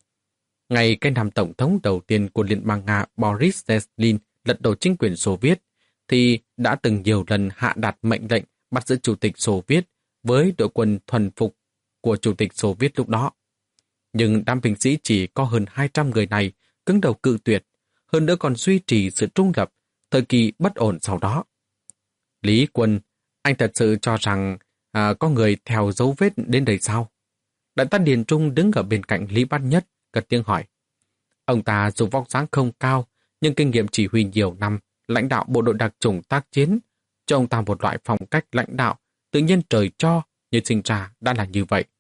Ngày cái năm Tổng thống đầu tiên của Liên bang Nga Boris Yeltsin lật đổ chính quyền Xô Viết, thì đã từng nhiều lần hạ đạt mệnh lệnh bắt giữ Chủ tịch Xô Viết với đội quân thuần phục của Chủ tịch Xô Viết lúc đó. Nhưng đám binh sĩ chỉ có hơn hai trăm người này cứng đầu cự tuyệt, hơn nữa còn duy trì sự trung lập, thời kỳ bất ổn sau đó. Lý Quân, anh thật sự cho rằng à, có người theo dấu vết đến đây sao? Đại tá Điền Trung đứng ở bên cạnh Lý Bát Nhất, cất tiếng hỏi. Ông ta dù vóc dáng không cao, nhưng kinh nghiệm chỉ huy nhiều năm, lãnh đạo bộ đội đặc chủng tác chiến, cho ông ta một loại phong cách lãnh đạo, tự nhiên trời cho, như sinh ra đã là như vậy.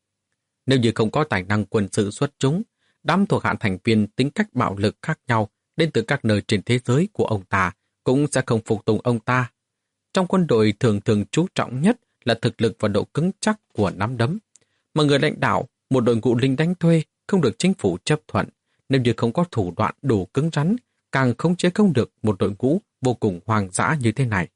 Nếu như không có tài năng quân sự xuất chúng, đám thuộc hạ thành viên tính cách bạo lực khác nhau đến từ các nơi trên thế giới của ông ta cũng sẽ không phục tùng ông ta. Trong quân đội thường thường chú trọng nhất là thực lực và độ cứng chắc của nắm đấm. Mà người lãnh đạo, một đội ngũ lính đánh thuê không được chính phủ chấp thuận, nếu như không có thủ đoạn đủ cứng rắn, càng khống chế không được một đội ngũ vô cùng hoang dã như thế này.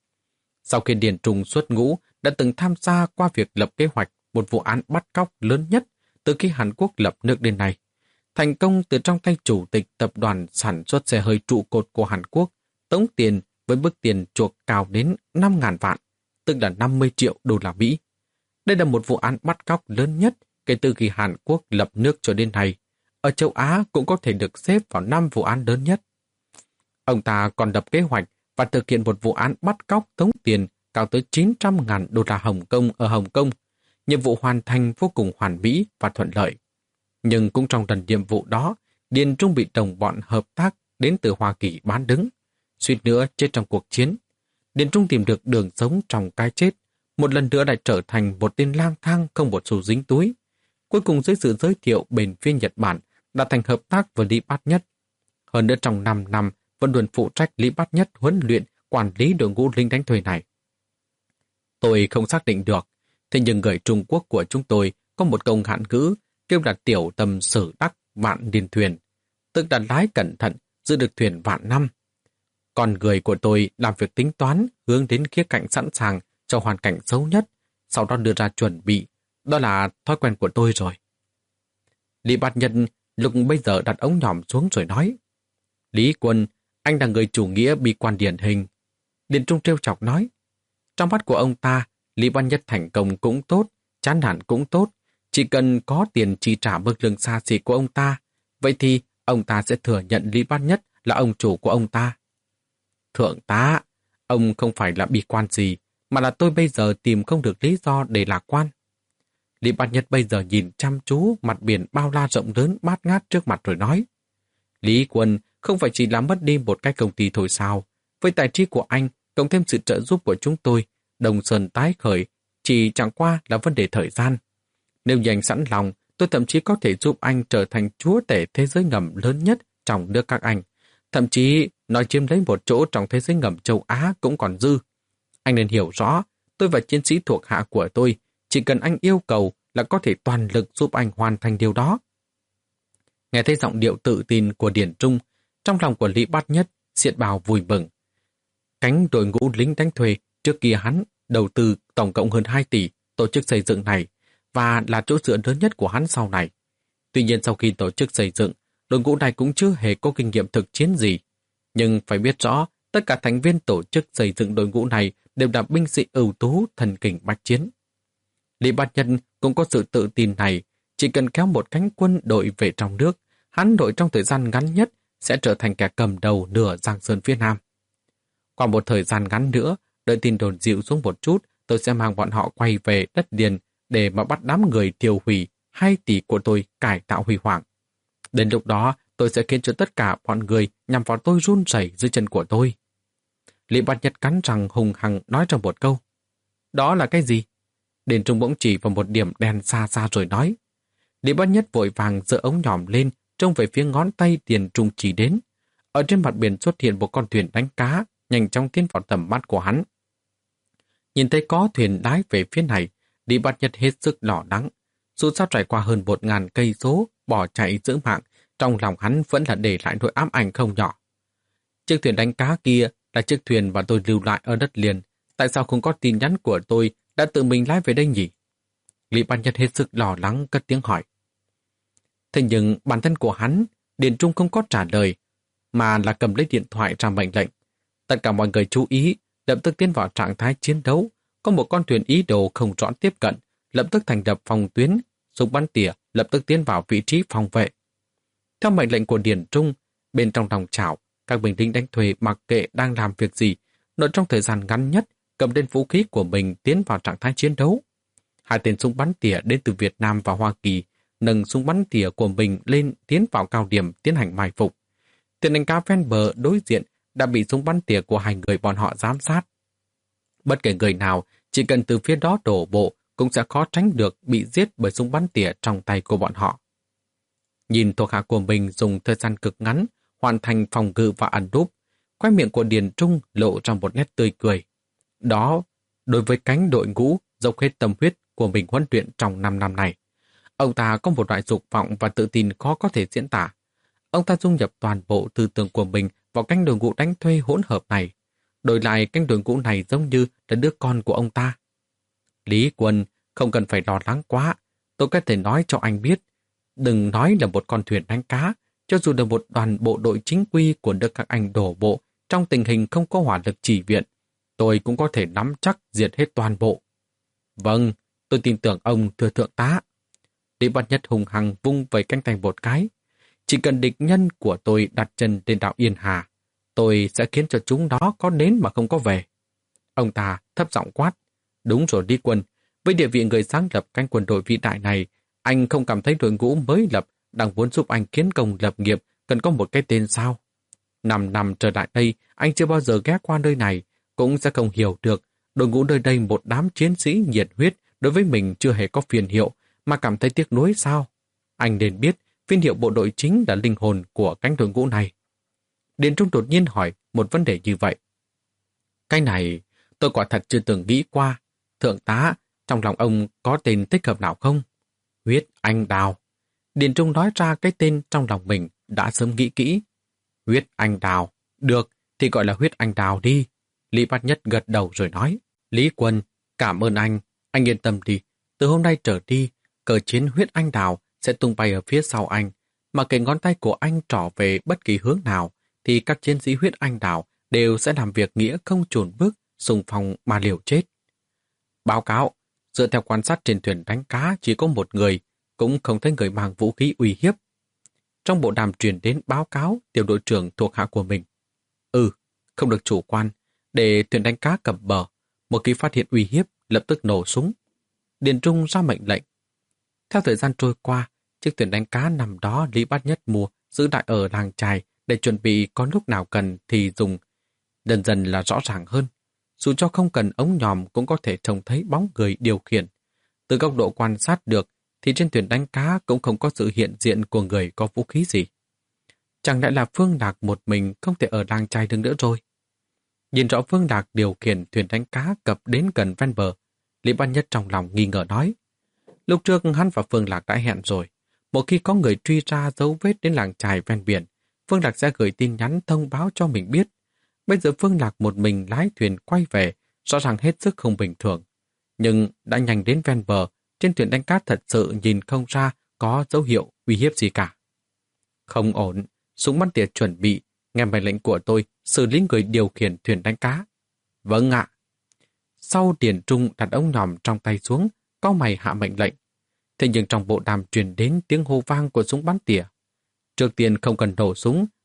Sau khi Điền Trung xuất ngũ, đã từng tham gia qua việc lập kế hoạch một vụ án bắt cóc lớn nhất từ khi Hàn Quốc lập nước đến nay. Thành công từ trong tay chủ tịch tập đoàn sản xuất xe hơi trụ cột của Hàn Quốc, tống tiền với mức tiền chuộc cao đến năm nghìn vạn, tức là năm mươi triệu đô la Mỹ. Đây là một vụ án bắt cóc lớn nhất kể từ khi Hàn Quốc lập nước cho đến nay. Ở châu Á cũng có thể được xếp vào năm vụ án lớn nhất. Ông ta còn lập kế hoạch và thực hiện một vụ án bắt cóc tống tiền cao tới chín trăm nghìn đô la Hồng Kông ở Hồng Kông. Nhiệm vụ hoàn thành vô cùng hoàn mỹ và thuận lợi. Nhưng cũng trong lần nhiệm vụ đó, Điền Trung bị đồng bọn hợp tác đến từ Hoa Kỳ bán đứng, suýt nữa chết trong cuộc chiến. Điền Trung tìm được đường sống trong cái chết, một lần nữa lại trở thành một tên lang thang không một xu dính túi. Cuối cùng dưới sự giới thiệu bên phía Nhật Bản đã thành hợp tác với Lý Bát Nhất. Hơn nữa trong năm năm vẫn luôn phụ trách Lý Bát Nhất huấn luyện quản lý đội ngũ lính đánh thuê này. Tôi không xác định được, thế nhưng người Trung Quốc của chúng tôi có một câu hạn ngữ kêu là tiểu tâm sử đắc vạn điền thuyền, tức là lái cẩn thận giữ được thuyền vạn năm. Còn người của tôi làm việc tính toán hướng đến khía cạnh sẵn sàng cho hoàn cảnh xấu nhất, sau đó đưa ra chuẩn bị. Đó là thói quen của tôi rồi. Lý Bát Nhân lúc bây giờ đặt ống nhòm xuống rồi nói. Lý Quân, anh là người chủ nghĩa bi quan điển hình. Điền Trung trêu chọc nói. Trong mắt của ông ta, Lý Bát Nhất thành công cũng tốt, chán nản cũng tốt. Chỉ cần có tiền chi trả mức lương xa xỉ của ông ta, vậy thì ông ta sẽ thừa nhận Lý Bát Nhất là ông chủ của ông ta. Thượng tá, ông không phải là bi quan gì, mà là tôi bây giờ tìm không được lý do để lạc quan. Lý Bát Nhất bây giờ nhìn chăm chú mặt biển bao la rộng lớn bát ngát trước mặt rồi nói. Lý Quân không phải chỉ là mất đi một cái công ty thôi sao? Với tài trí của anh, cộng thêm sự trợ giúp của chúng tôi, Đông Sơn tái khởi chỉ chẳng qua là vấn đề thời gian. Nếu như anh sẵn lòng, tôi thậm chí có thể giúp anh trở thành chúa tể thế giới ngầm lớn nhất trong nước các anh. Thậm chí nói chiếm lấy một chỗ trong thế giới ngầm châu Á cũng còn dư. Anh nên hiểu rõ, tôi và chiến sĩ thuộc hạ của tôi, chỉ cần anh yêu cầu là có thể toàn lực giúp anh hoàn thành điều đó. Nghe thấy giọng điệu tự tin của Điền Trung, trong lòng của Lý Bát Nhất xiết bào vui mừng. Cánh đội ngũ lính đánh thuê trước kia hắn đầu tư tổng cộng hơn hai tỷ tổ chức xây dựng này và là chỗ dựa lớn nhất của hắn sau này. Tuy nhiên sau khi tổ chức xây dựng, đội ngũ này cũng chưa hề có kinh nghiệm thực chiến gì. Nhưng phải biết rõ, tất cả thành viên tổ chức xây dựng đội ngũ này đều là binh sĩ ưu tú thần kình bách chiến. Lý Bát Nhân cũng có sự tự tin này, chỉ cần kéo một cánh quân đội về trong nước, hắn đội trong thời gian ngắn nhất sẽ trở thành kẻ cầm đầu nửa Giang Sơn phía Nam. Qua một thời gian ngắn nữa, đợi tin đồn dịu xuống một chút, tôi sẽ mang bọn họ quay về đất liền để mà bắt đám người tiêu hủy hai tỷ của tôi cải tạo huy hoàng. Đến lúc đó, tôi sẽ khiến cho tất cả bọn người nhằm vào tôi run rẩy dưới chân của tôi. Lý Bát Nhất cắn răng hùng hăng nói trong một câu. Đó là cái gì? Điền Trung bỗng chỉ vào một điểm đen xa xa rồi nói. Lý Bát Nhất vội vàng giơ ống nhòm lên, trông về phía ngón tay Điền Trung chỉ đến. Ở trên mặt biển xuất hiện một con thuyền đánh cá, nhanh chóng tiến vào tầm mắt của hắn. Nhìn thấy có thuyền lái về phía này, Lý Bát Nhất hết sức lo lắng. Dù sao trải qua hơn một ngàn cây số, bỏ chạy giữ mạng, trong lòng hắn vẫn là để lại nỗi ám ảnh không nhỏ. Chiếc thuyền đánh cá kia là chiếc thuyền mà tôi lưu lại ở đất liền. Tại sao không có tin nhắn của tôi đã tự mình lái về đây nhỉ? Lý Bát Nhất hết sức lo lắng cất tiếng hỏi. Thế nhưng bản thân của hắn, Điền Trung không có trả lời, mà là cầm lấy điện thoại ra mệnh lệnh. Tất cả mọi người chú ý, lập tức tiến vào trạng thái chiến đấu. Có một con thuyền ý đồ không rõ tiếp cận, lập tức thành lập phòng tuyến, súng bắn tỉa lập tức tiến vào vị trí phòng vệ. Theo mệnh lệnh của Điền Trung, bên trong lòng chảo, các binh lính đánh thuê mặc kệ đang làm việc gì, nội trong thời gian ngắn nhất cầm lên vũ khí của mình tiến vào trạng thái chiến đấu. Hai tên súng bắn tỉa đến từ Việt Nam và Hoa Kỳ nâng súng bắn tỉa của mình lên tiến vào cao điểm tiến hành mai phục. Thuyền đánh cá ven bờ đối diện đã bị súng bắn tỉa của hai người bọn họ giám sát. Bất kể người nào chỉ cần từ phía đó đổ bộ cũng sẽ khó tránh được bị giết bởi súng bắn tỉa trong tay của bọn họ. Nhìn thuộc hạ của mình dùng thời gian cực ngắn hoàn thành phòng ngự và ẩn núp, khóe miệng của Điền Trung lộ ra một nét tươi cười. Đó, đối với cánh đội ngũ dốc hết tâm huyết của mình huấn luyện trong năm năm này, ông ta có một loại dục vọng và tự tin khó có thể diễn tả. Ông ta dung nhập toàn bộ tư tưởng của mình vào cánh đội ngũ đánh thuê hỗn hợp này. Đổi lại cánh đội ngũ này giống như là đứa con của ông ta. Lý Quân, không cần phải lo lắng quá. Tôi có thể nói cho anh biết. Đừng nói là một con thuyền đánh cá, cho dù là một đoàn bộ đội chính quy của nước các anh đổ bộ trong tình hình không có hỏa lực chỉ viện, tôi cũng có thể nắm chắc diệt hết toàn bộ. Vâng, tôi tin tưởng ông, thưa thượng tá. Lý Bát Nhất hùng hăng vung vẩy cánh tay một cái. Chỉ cần địch nhân của tôi đặt chân lên đảo Yên Hà, tôi sẽ khiến cho chúng đó có đến mà không có về. Ông ta thấp giọng quát. Đúng rồi Lý Quân, với địa vị người sáng lập cánh quân đội vĩ đại này, anh không cảm thấy đội ngũ mới lập đang muốn giúp anh kiến công lập nghiệp cần có một cái tên sao? Năm năm trở lại đây, anh chưa bao giờ ghé qua nơi này, cũng sẽ không hiểu được đội ngũ nơi đây một đám chiến sĩ nhiệt huyết đối với mình chưa hề có phiền hiệu mà cảm thấy tiếc nuối sao? Anh nên biết phiên hiệu bộ đội chính là linh hồn của cánh đội ngũ này. Điền Trung đột nhiên hỏi một vấn đề như vậy. Cái này tôi quả thật chưa từng nghĩ qua. Thượng tá, trong lòng ông có tên thích hợp nào không? Huyết Anh Đào. Điền Trung nói ra cái tên trong lòng mình đã sớm nghĩ kỹ. Huyết Anh Đào. Được, thì gọi là Huyết Anh Đào đi. Lý Bát Nhất gật đầu rồi nói. Lý Quân, cảm ơn anh. Anh yên tâm đi. Từ hôm nay trở đi, cờ chiến Huyết Anh Đào sẽ tung bay ở phía sau anh. Mà cái ngón tay của anh trỏ về bất kỳ hướng nào, thì các chiến sĩ Huyết Anh Đào đều sẽ làm việc nghĩa không chùn bước, xung phong mà liều chết. Báo cáo, dựa theo quan sát trên thuyền đánh cá chỉ có một người, cũng không thấy người mang vũ khí uy hiếp. Trong bộ đàm truyền đến báo cáo tiểu đội trưởng thuộc hạ của mình. Ừ, không được chủ quan, để thuyền đánh cá cập bờ, một khi phát hiện uy hiếp lập tức nổ súng. Điền Trung ra mệnh lệnh. Theo thời gian trôi qua, chiếc thuyền đánh cá nằm đó Lý Bát Nhất mua giữ lại ở làng chài để chuẩn bị có lúc nào cần thì dùng. Dần dần là rõ ràng hơn. Dù cho không cần ống nhòm cũng có thể trông thấy bóng người điều khiển. Từ góc độ quan sát được thì trên thuyền đánh cá cũng không có sự hiện diện của người có vũ khí gì. Chẳng lẽ là Phương Lạc một mình không thể ở làng chài được nữa rồi? Nhìn rõ Phương Lạc điều khiển thuyền đánh cá cập đến gần ven bờ, Lý Bát Nhất trong lòng nghi ngờ nói. Lúc trước hắn và Phương Lạc đã hẹn rồi. Một khi có người truy ra dấu vết đến làng chài ven biển, Phương Lạc sẽ gửi tin nhắn thông báo cho mình biết. Bây giờ Phương Lạc một mình lái thuyền quay về, rõ ràng hết sức không bình thường. Nhưng đã nhanh đến ven bờ, trên thuyền đánh cá thật sự nhìn không ra có dấu hiệu uy hiếp gì cả. Không ổn, súng bắn tỉa chuẩn bị, nghe mệnh lệnh của tôi xử lý người điều khiển thuyền đánh cá. Vâng ạ. Sau Điền Trung đặt ống nhòm trong tay xuống, có mày hạ mệnh lệnh. Thế nhưng trong bộ đàm truyền đến tiếng hô vang của súng bắn tỉa. Trước tiên không cần nổ súng,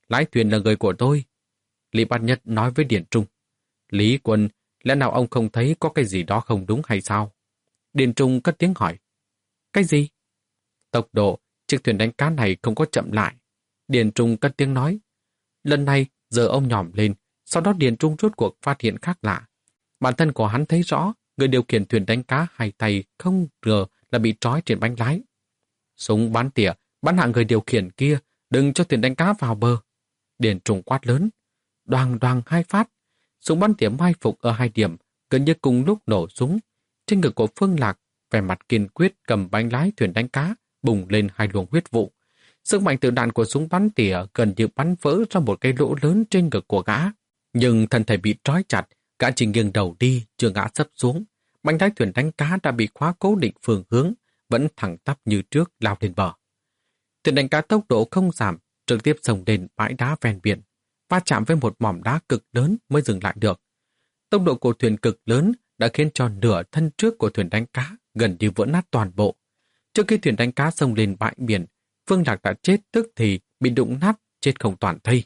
lái thuyền là người của tôi. Lý Bát Nhất nói với Điền Trung. Lý Quân, lẽ nào ông không thấy có cái gì đó không đúng hay sao? Điền Trung cất tiếng hỏi. Cái gì? Tốc độ, chiếc thuyền đánh cá này không có chậm lại. Điền Trung cất tiếng nói. Lần này, giờ ông nhòm lên, sau đó Điền Trung rốt cuộc phát hiện khác lạ. Bản thân của hắn thấy rõ, người điều khiển thuyền đánh cá hai tay không ngờ là bị trói trên bánh lái. Súng bắn tỉa, bắn hạ người điều khiển kia, đừng cho thuyền đánh cá vào bờ. Điền Trung quát lớn. Đoàng đoàng hai phát. Súng bắn tỉa mai phục ở hai điểm, gần như cùng lúc nổ súng. Trên ngực của Phương Lạc, vẻ mặt kiên quyết cầm bánh lái thuyền đánh cá, bùng lên hai luồng huyết vụ. Sức mạnh từ đạn của súng bắn tỉa gần như bắn vỡ ra một cái lỗ lớn trên ngực của gã. Nhưng thân thể bị trói chặt, gã chỉ nghiêng đầu đi, chưa ngã sấp xuống. Bánh lái thuyền đánh cá đã bị khóa cố định phương hướng, vẫn thẳng tắp như trước lao lên bờ. Thuyền đánh cá tốc độ không giảm, trực tiếp xông lên bãi đá ven biển, va chạm với một mỏm đá cực lớn mới dừng lại được. Tốc độ của thuyền cực lớn đã khiến cho nửa thân trước của thuyền đánh cá gần như vỡ nát toàn bộ. Trước khi thuyền đánh cá xông lên bãi biển, Phương Lạc đã chết tức thì bị đụng nát, chết không toàn thây.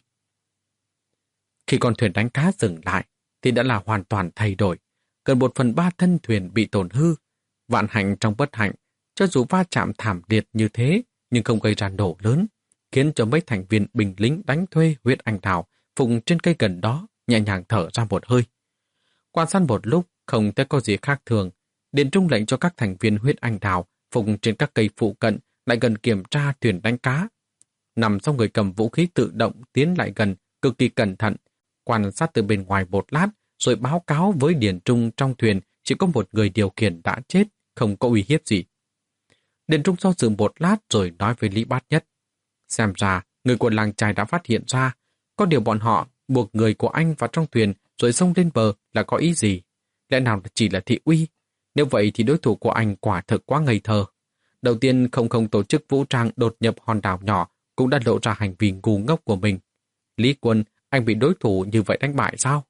Khi con thuyền đánh cá dừng lại, thì đã là hoàn toàn thay đổi. Gần một phần ba thân thuyền bị tổn hư. Vạn hạnh trong bất hạnh, cho dù va chạm thảm liệt như thế, nhưng không gây ra nổ lớn, khiến cho mấy thành viên binh lính đánh thuê huyện Anh Đào phụng trên cây gần đó nhẹ nhàng thở ra một hơi. Quan sát một lúc, không thấy có gì khác thường, Điền Trung lệnh cho các thành viên huyết Anh Đào phụng trên các cây phụ cận lại gần kiểm tra thuyền đánh cá. Nằm sau người cầm vũ khí tự động tiến lại gần, cực kỳ cẩn thận, quan sát từ bên ngoài một lát, rồi báo cáo với Điền Trung trong thuyền chỉ có một người điều khiển đã chết, không có uy hiếp gì. Điền Trung do dự một lát rồi nói với Lý Bát Nhất. Xem ra, người của làng chài đã phát hiện ra, có điều bọn họ buộc người của anh vào trong thuyền rồi xông lên bờ là có ý gì? Lẽ nào chỉ là thị uy? Nếu vậy thì đối thủ của anh quả thực quá ngây thơ. Đầu tiên không không tổ chức vũ trang đột nhập hòn đảo nhỏ cũng đã lộ ra hành vi ngu ngốc của mình. Lý Quân, anh bị đối thủ như vậy đánh bại sao?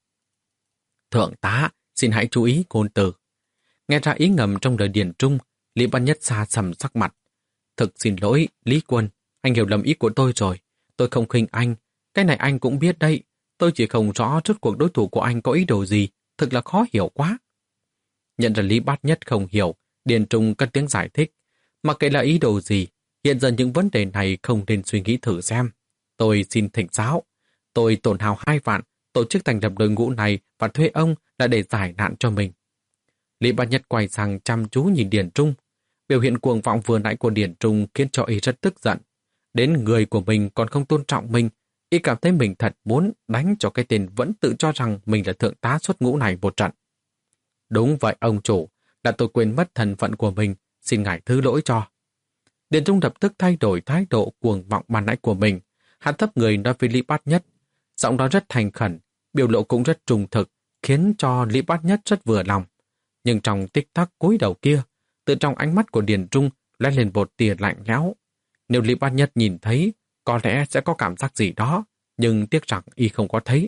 Thượng tá, xin hãy chú ý ngôn từ. Nghe ra ý ngầm trong lời Điền Trung, Lý Bát Nhất xa sầm sắc mặt. Thực xin lỗi, Lý Quân, anh hiểu lầm ý của tôi rồi. Tôi không khinh anh, cái này anh cũng biết đấy. Tôi chỉ không rõ rốt cuộc đối thủ của anh có ý đồ gì, thực là khó hiểu quá. Nhận ra Lý Bát Nhất không hiểu, Điền Trung cất tiếng giải thích. Mặc kệ là ý đồ gì, hiện giờ những vấn đề này không nên suy nghĩ thử xem. Tôi xin thỉnh giáo. Tôi tổn hào hai vạn, tổ chức thành lập đội ngũ này và thuê ông là để giải nạn cho mình. Lý Bát Nhất quay sang chăm chú nhìn Điền Trung. Biểu hiện cuồng vọng vừa nãy của Điền Trung khiến cho y rất tức giận. Đến người của mình còn không tôn trọng mình, y cảm thấy mình thật muốn đánh cho cái tên vẫn tự cho rằng mình là thượng tá xuất ngũ này một trận. Đúng vậy ông chủ, là tôi quên mất thân phận của mình, xin ngài thứ lỗi cho. Điền Trung lập tức thay đổi thái độ cuồng vọng ban nãy của mình. Hắn thấp người nói với Lý Bát Nhất. Giọng đó rất thành khẩn, biểu lộ cũng rất trung thực, khiến cho Lý Bát Nhất rất vừa lòng. Nhưng trong tích tắc cúi đầu kia, từ trong ánh mắt của Điền Trung lóe lên một tia lạnh lẽo. Nếu Lý Bát Nhất nhìn thấy, có lẽ sẽ có cảm giác gì đó, nhưng tiếc rằng y không có thấy.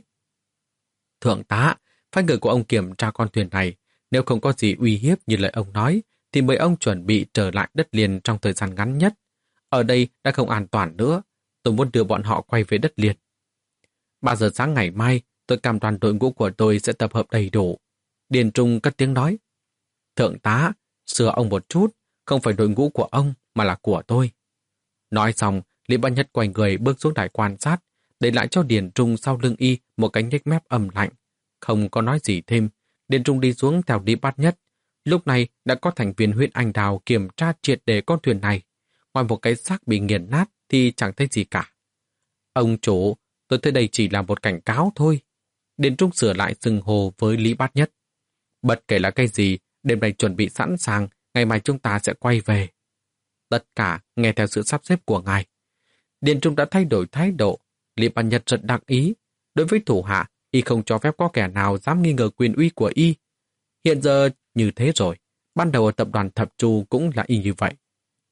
Thượng tá, phái người của ông kiểm tra con thuyền này, nếu không có gì uy hiếp như lời ông nói, thì mời ông chuẩn bị trở lại đất liền trong thời gian ngắn nhất. Ở đây đã không an toàn nữa, tôi muốn đưa bọn họ quay về đất liền. Ba giờ sáng ngày mai, tôi cam đoan đội ngũ của tôi sẽ tập hợp đầy đủ. Điền Trung cất tiếng nói. Thượng tá, sửa ông một chút, không phải đội ngũ của ông mà là của tôi. Nói xong, Lý Bát Nhất quay người bước xuống đài quan sát, để lại cho Điền Trung sau lưng y một cái nhếch mép âm lạnh. Không có nói gì thêm, Điền Trung đi xuống theo Lý Bát Nhất. Lúc này đã có thành viên huyện Anh Đào kiểm tra triệt để con thuyền này. Ngoài một cái xác bị nghiền nát thì chẳng thấy gì cả. Ông chủ, tôi thấy đây chỉ là một cảnh cáo thôi. Điền Trung sửa lại xưng hô với Lý Bát Nhất. Bất kể là cái gì, đêm nay chuẩn bị sẵn sàng, ngày mai chúng ta sẽ quay về. Tất cả nghe theo sự sắp xếp của ngài. Điền Trung đã thay đổi thái độ. Lý Bát Nhất rất đặc ý. Đối với thủ hạ, y không cho phép có kẻ nào dám nghi ngờ quyền uy của y. Hiện giờ như thế rồi, ban đầu ở tập đoàn Thập Chu cũng là y như vậy.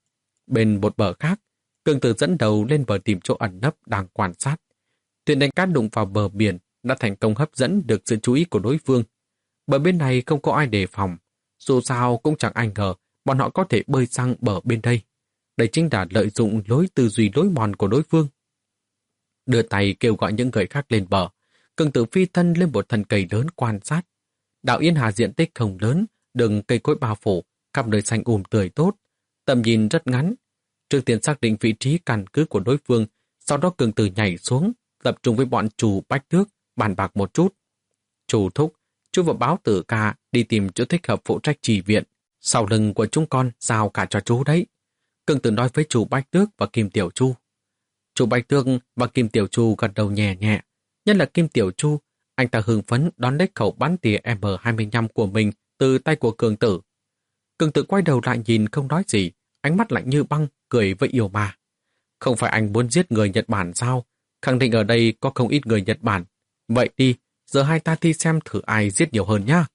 Bên một bờ khác, Cường Tử dẫn đầu lên bờ tìm chỗ ẩn nấp đang quan sát. Thuyền đánh cá đụng vào bờ biển đã thành công hấp dẫn được sự chú ý của đối phương. Bờ bên này không có ai đề phòng, dù sao cũng chẳng ai ngờ bọn họ có thể bơi sang bờ bên đây. Đây chính là lợi dụng lối tư duy lối mòn của đối phương. đưa tay kêu gọi những người khác lên bờ. Cường Tử phi thân lên một thân cây lớn quan sát. Đảo Yên Hà diện tích không lớn, đường cây cối bao phủ, khắp nơi xanh um tươi tốt, tầm nhìn rất ngắn. Trước tiên xác định vị trí căn cứ của đối phương, sau đó Cường Tử nhảy xuống, tập trung với bọn chủ Bách Tước, bàn bạc một chút. Chủ thúc, chú và báo tử ca đi tìm chỗ thích hợp phụ trách trì viện. Sau lưng của chúng con giao cả cho chú đấy. Cường Tử nói với chủ Bách Tước và Kim Tiểu Chu. Chủ Bách Tước và Kim Tiểu Chu gật đầu nhẹ nhẹ. Nhất là Kim Tiểu Chu, anh ta hưng phấn đón lấy khẩu bắn tỉa M hai mươi lăm của mình từ tay của Cường Tử. Cường Tử quay đầu lại nhìn không nói gì, ánh mắt lạnh như băng, cười với Yêu Ma. Không phải anh muốn giết người Nhật Bản sao? Khẳng định ở đây có không ít người Nhật Bản. Vậy đi, giờ hai ta thi xem thử ai giết nhiều hơn nhá.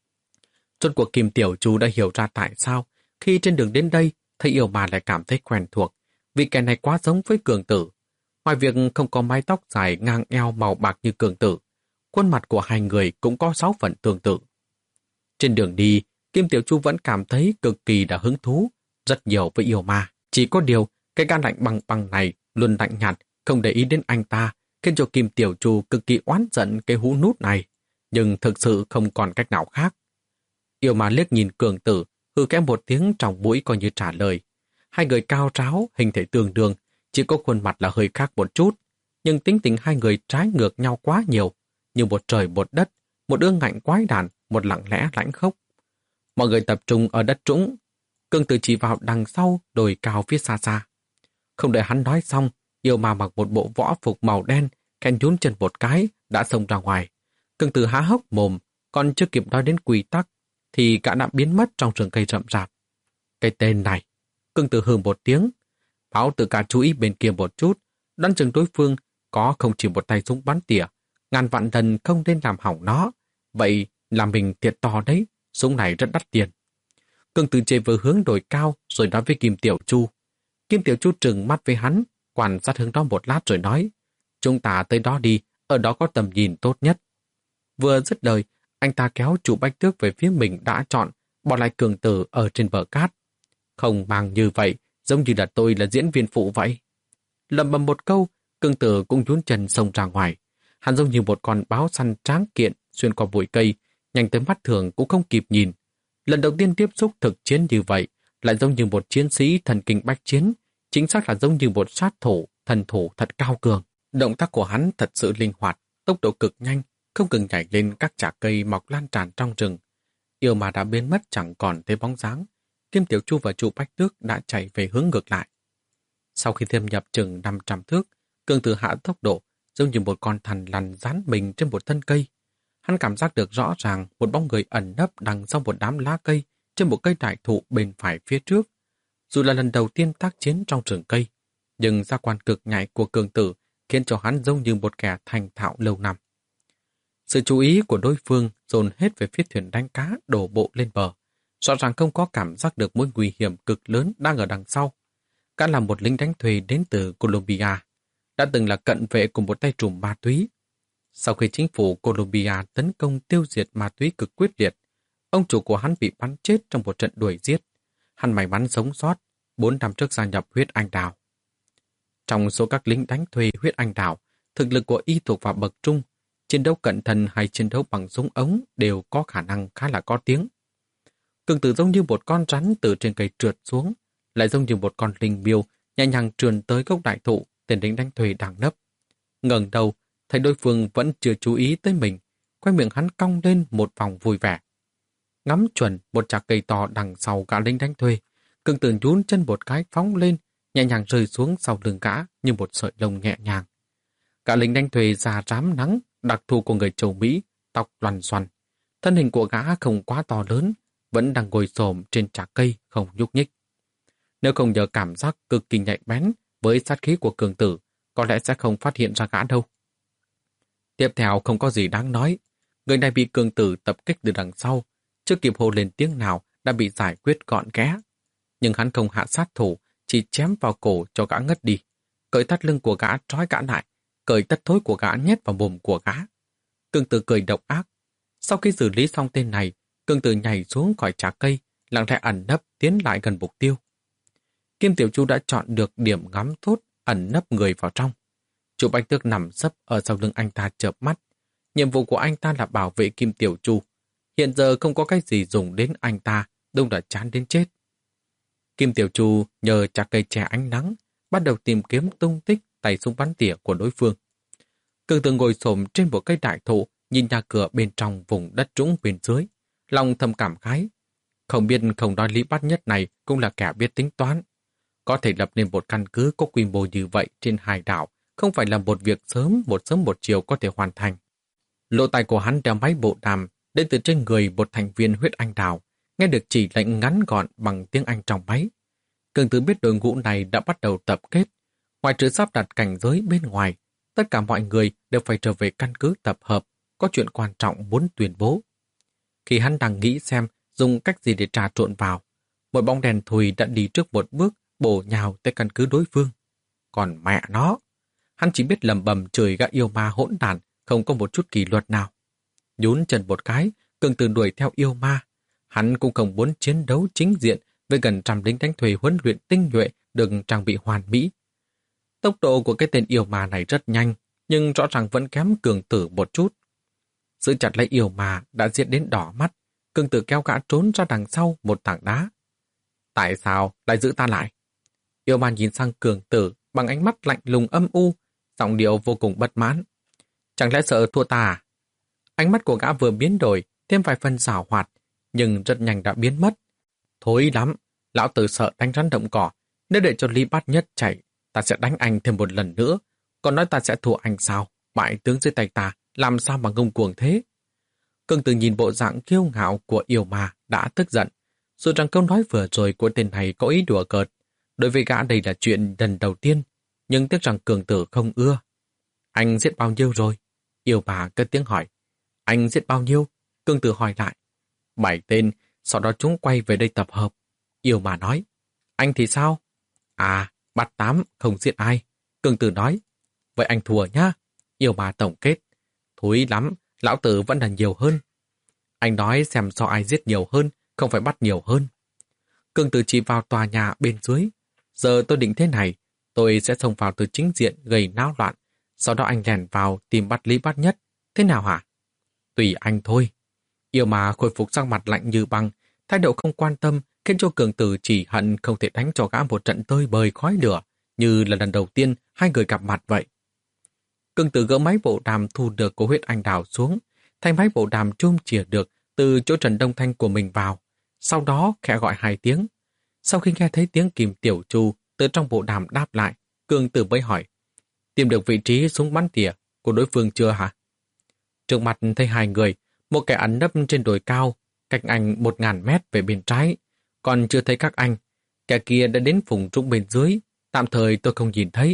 Rốt cuộc Kim Tiểu Chu đã hiểu ra tại sao khi trên đường đến đây thấy Yêu Ma lại cảm thấy quen thuộc, vì kẻ này quá giống với Cường Tử. Ngoài việc không có mái tóc dài ngang eo màu bạc như Cường Tử, khuôn mặt của hai người cũng có sáu phần tương tự. Trên đường đi, Kim Tiểu Chu vẫn cảm thấy cực kỳ đã hứng thú, rất nhiều với Yêu Ma. Chỉ có điều, cái gan lạnh bằng bằng này luôn lạnh nhạt, không để ý đến anh ta, khiến cho Kim Tiểu Chu cực kỳ oán giận cái hũ nút này, nhưng thực sự không còn cách nào khác. Yêu Ma liếc nhìn Cường Tử, hư kẽ một tiếng trong mũi coi như trả lời. Hai người cao ráo, hình thể tương đương, chỉ có khuôn mặt là hơi khác một chút, nhưng tính tình hai người trái ngược nhau quá nhiều, như một trời một đất, một ương ngạnh quái đản, một lặng lẽ lãnh khốc. Mọi người tập trung ở đất trũng, Cường Tử chỉ vào đằng sau đồi cao phía xa xa. Không đợi hắn nói xong, Yêu Ma mặc một bộ võ phục màu đen, khen nhún chân một cái, đã xông ra ngoài. Cường Tử há hốc mồm, còn chưa kịp nói đến quy tắc, thì cả đã biến mất trong rừng cây rậm rạp. Cái tên này, Cường Tử hừ một tiếng, báo tử cả chú ý bên kia một chút, đoán chừng đối phương có không chỉ một tay súng bắn tỉa, ngàn vạn lần không nên làm hỏng nó. Vậy là mình thiệt to đấy, súng này rất đắt tiền. Cường Tử chạy vừa hướng đồi cao rồi nói với Kim Tiểu Chu. Kim Tiểu Chu trừng mắt với hắn, quan sát hướng đó một lát rồi nói, chúng ta tới đó đi, ở đó có tầm nhìn tốt nhất. Vừa dứt lời, anh ta kéo chủ Bách Tước về phía mình đã chọn, bỏ lại Cường Tử ở trên bờ cát. Không mang như vậy, giống như là tôi là diễn viên phụ vậy. Lầm bầm một câu, Cường Tử cũng nhún chân xông ra ngoài. Hắn giống như một con báo săn tráng kiện xuyên qua bụi cây, nhanh tới mắt thường cũng không kịp nhìn. Lần đầu tiên tiếp xúc thực chiến như vậy, lại giống như một chiến sĩ thần kinh bách chiến, chính xác là giống như một sát thủ, thần thủ thật cao cường. Động tác của hắn thật sự linh hoạt, tốc độ cực nhanh, không ngừng nhảy lên các chạc cây mọc lan tràn trong rừng. Yêu Ma đã biến mất chẳng còn thấy bóng dáng. Kim Tiểu Chu và chủ Bách Tước đã chạy về hướng ngược lại. Sau khi thâm nhập chừng năm trăm thước, Cường Tử hạ tốc độ, giống như một con thằn lằn dán mình trên một thân cây. Hắn cảm giác được rõ ràng một bóng người ẩn nấp đằng sau một đám lá cây trên một cây đại thụ bên phải phía trước. Dù là lần đầu tiên tác chiến trong rừng cây, nhưng gia quan cực nhạy của Cường Tử khiến cho hắn giống như một kẻ thành thạo lâu năm. Sự chú ý của đối phương dồn hết về phía thuyền đánh cá đổ bộ lên bờ. Rõ ràng không có cảm giác được mối nguy hiểm cực lớn đang ở đằng sau. Gã là một lính đánh thuê đến từ Colombia, đã từng là cận vệ của một tay trùm ma túy. Sau khi chính phủ Colombia tấn công tiêu diệt ma túy cực quyết liệt, ông chủ của hắn bị bắn chết trong một trận đuổi giết. Hắn may mắn sống sót, bốn năm trước gia nhập huyết anh đào. Trong số các lính đánh thuê huyết anh đào, thực lực của y thuộc vào bậc trung, chiến đấu cận thân hay chiến đấu bằng súng ống đều có khả năng khá là có tiếng. Cường Tử giống như một con rắn từ trên cây trượt xuống, lại giống như một con linh miêu nhẹ nhàng trườn tới gốc đại thụ tên lính đánh thuê đang nấp. Ngẩng đầu, thấy đối phương vẫn chưa chú ý tới mình, quay miệng hắn cong lên một vòng vui vẻ. Ngắm chuẩn một chạc cây to đằng sau gã lính đánh thuê, Cường Tử nhún chân một cái phóng lên, nhẹ nhàng rơi xuống sau lưng gã như một sợi lông nhẹ nhàng. Gã lính đánh thuê da rám nắng, đặc thù của người châu Mỹ, tóc loằn xoăn. Thân hình của gã không quá to lớn, vẫn đang ngồi xổm trên chạc cây không nhúc nhích. Nếu không nhờ cảm giác cực kỳ nhạy bén với sát khí của Cường Tử, có lẽ sẽ không phát hiện ra gã đâu. Tiếp theo không có gì đáng nói, người này bị Cường Tử tập kích từ đằng sau, chưa kịp hô lên tiếng nào đã bị giải quyết gọn ghẽ. Nhưng hắn không hạ sát thủ, chỉ chém vào cổ cho gã ngất đi, cởi thắt lưng của gã trói gã lại, cởi tất thối của gã nhét vào mồm của gã. Cường Tử cười độc ác. Sau khi xử lý xong tên này, Cường Tử nhảy xuống khỏi chạc cây, lặng lẽ ẩn nấp tiến lại gần mục tiêu. Kim Tiểu Chu đã chọn được điểm ngắm tốt, ẩn nấp người vào trong. Chu Bạch Tước nằm sấp ở sau lưng anh ta chợp mắt. Nhiệm vụ của anh ta là bảo vệ Kim Tiểu Chu. Hiện giờ không có cái gì dùng đến anh ta, đúng là chán đến chết. Kim Tiểu Chu nhờ chặt cây tre ánh nắng, bắt đầu tìm kiếm tung tích tay súng bắn tỉa của đối phương. Cường Tử ngồi xổm trên một cây đại thụ, nhìn nhà cửa bên trong vùng đất trũng bên dưới, lòng thầm cảm khái. Không biết không nói Lý Bát Nhất này cũng là kẻ biết tính toán. Có thể lập nên một căn cứ có quy mô như vậy trên hải đảo, không phải là một việc sớm một sớm một chiều có thể hoàn thành. Lỗ tai của hắn đeo máy bộ đàm đến từ trên người một thành viên huyết anh đào, nghe được chỉ lệnh ngắn gọn bằng tiếng Anh trong máy. Cường Tử biết đội ngũ này đã bắt đầu tập kết. Ngoài trừ sắp đặt cảnh giới bên ngoài, tất cả mọi người đều phải trở về căn cứ tập hợp, có chuyện quan trọng muốn tuyên bố. Khi hắn đang nghĩ xem dùng cách gì để trà trộn vào, một bóng đèn thùi đã đi trước một bước, bổ nhào tới căn cứ đối phương. Còn mẹ nó, hắn chỉ biết lầm bầm chửi gã yêu ma hỗn đản, không có một chút kỷ luật nào. Nhún chân một cái, Cường Tử đuổi theo yêu ma. Hắn cũng không muốn chiến đấu chính diện với gần trăm lính đánh thuê huấn luyện tinh nhuệ được trang bị hoàn mỹ. Tốc độ của cái tên yêu ma này rất nhanh, nhưng rõ ràng vẫn kém Cường Tử một chút. Giữ chặt lấy yêu ma đã giết đến đỏ mắt, Cường Tử kéo gã trốn ra đằng sau một tảng đá. Tại sao lại giữ ta lại? Yêu ma nhìn sang Cường Tử bằng ánh mắt lạnh lùng âm u, giọng điệu vô cùng bất mãn. Chẳng lẽ sợ thua ta à? Ánh mắt của gã vừa biến đổi, thêm vài phần xảo hoạt, nhưng rất nhanh đã biến mất. Thối lắm, lão tử sợ đánh rắn động cỏ, nếu để cho Lý Bát Nhất chạy, ta sẽ đánh anh thêm một lần nữa, còn nói ta sẽ thua anh sao? Bại tướng dưới tay ta, làm sao mà ngông cuồng thế? Cường Tử nhìn bộ dạng kiêu ngạo của yêu ma đã tức giận, dù rằng câu nói vừa rồi của tên này có ý đùa cợt. Đối với gã đây là chuyện lần đầu tiên, nhưng tiếc rằng Cường Tử không ưa. Anh giết bao nhiêu rồi? Yêu ma cất tiếng hỏi. Anh giết bao nhiêu? Cường Tử hỏi lại. Bảy tên, sau đó chúng quay về đây tập hợp. Yêu ma nói. Anh thì sao? À, bắt tám, không giết ai. Cường Tử nói. Vậy anh thua nhá. Yêu ma tổng kết. Thúi lắm, lão tử vẫn là nhiều hơn. Anh nói xem so ai giết nhiều hơn, không phải bắt nhiều hơn. Cường Tử chỉ vào tòa nhà bên dưới. Giờ tôi định thế này, tôi sẽ xông vào từ chính diện gây náo loạn, sau đó anh lèn vào tìm bắt Lý Bát Nhất. Thế nào hả? Tùy anh thôi. Yêu ma khôi phục sang mặt lạnh như băng, thái độ không quan tâm, khiến cho Cường Tử chỉ hận không thể đánh cho gã một trận tơi bời khói lửa, như là lần đầu tiên hai người gặp mặt vậy. Cường Tử gỡ máy bộ đàm thu được của huyết anh đào xuống, thay máy bộ đàm chôm chìa được từ chỗ Trần Đông Thanh của mình vào, sau đó khẽ gọi hai tiếng. Sau khi nghe thấy tiếng Kim Tiểu Chu từ trong bộ đàm đáp lại, Cường Tử mới hỏi, tìm được vị trí súng bắn tỉa của đối phương chưa hả? Trước mặt thấy hai người, một kẻ ẩn nấp trên đồi cao, cách anh một ngàn mét về bên trái, còn chưa thấy các anh. Kẻ kia đã đến vùng trũng bên dưới, tạm thời tôi không nhìn thấy.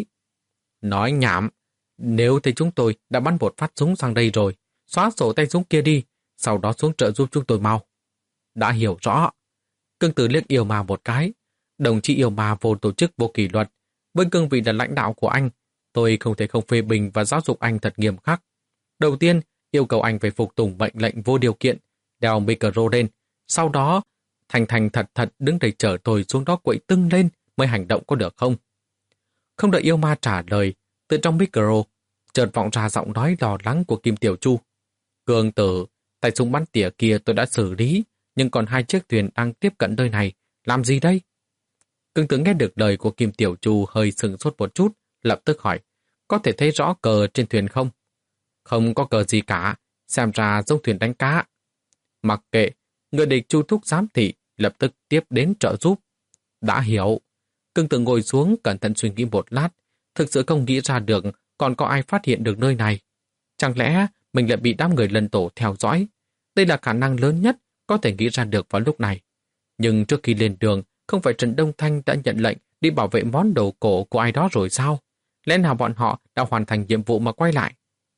Nói nhảm, nếu thấy chúng tôi đã bắn một phát súng sang đây rồi, xóa sổ tay súng kia đi, sau đó xuống trợ giúp chúng tôi mau. Đã hiểu rõ. Cường Tử liếc yêu ma một cái. Đồng chí yêu ma vô tổ chức vô kỷ luật, với cương vị là lãnh đạo của anh, tôi không thể không phê bình và giáo dục anh thật nghiêm khắc. Đầu tiên, yêu cầu anh phải phục tùng mệnh lệnh vô điều kiện, đeo micro lên, sau đó thành thành thật thật đứng đây chờ tôi xuống đó quậy tưng lên mới hành động có được không? Không đợi yêu ma trả lời, từ trong micro chợt vọng ra giọng nói lo lắng của Kim Tiểu Chu. Cường Tử, tay súng bắn tỉa kia tôi đã xử lý, nhưng còn hai chiếc thuyền đang tiếp cận nơi này, làm gì đây? Cường Tử nghe được lời của Kim Tiểu Chu hơi sừng sốt một chút, lập tức hỏi, có thể thấy rõ cờ trên thuyền không? Không có cờ gì cả, xem ra giống thuyền đánh cá. Mặc kệ, người địch Chu thúc giám thị lập tức tiếp đến trợ giúp. Đã hiểu. Cường Tử ngồi xuống cẩn thận suy nghĩ một lát, thực sự không nghĩ ra được còn có ai phát hiện được nơi này. Chẳng lẽ mình lại bị đám người Lân Tổ theo dõi? Đây là khả năng lớn nhất có thể nghĩ ra được vào lúc này. Nhưng trước khi lên đường, không phải Trần Đông Thanh đã nhận lệnh đi bảo vệ món đồ cổ của ai đó rồi sao? Lẽ nào bọn họ đã hoàn thành nhiệm vụ mà quay lại?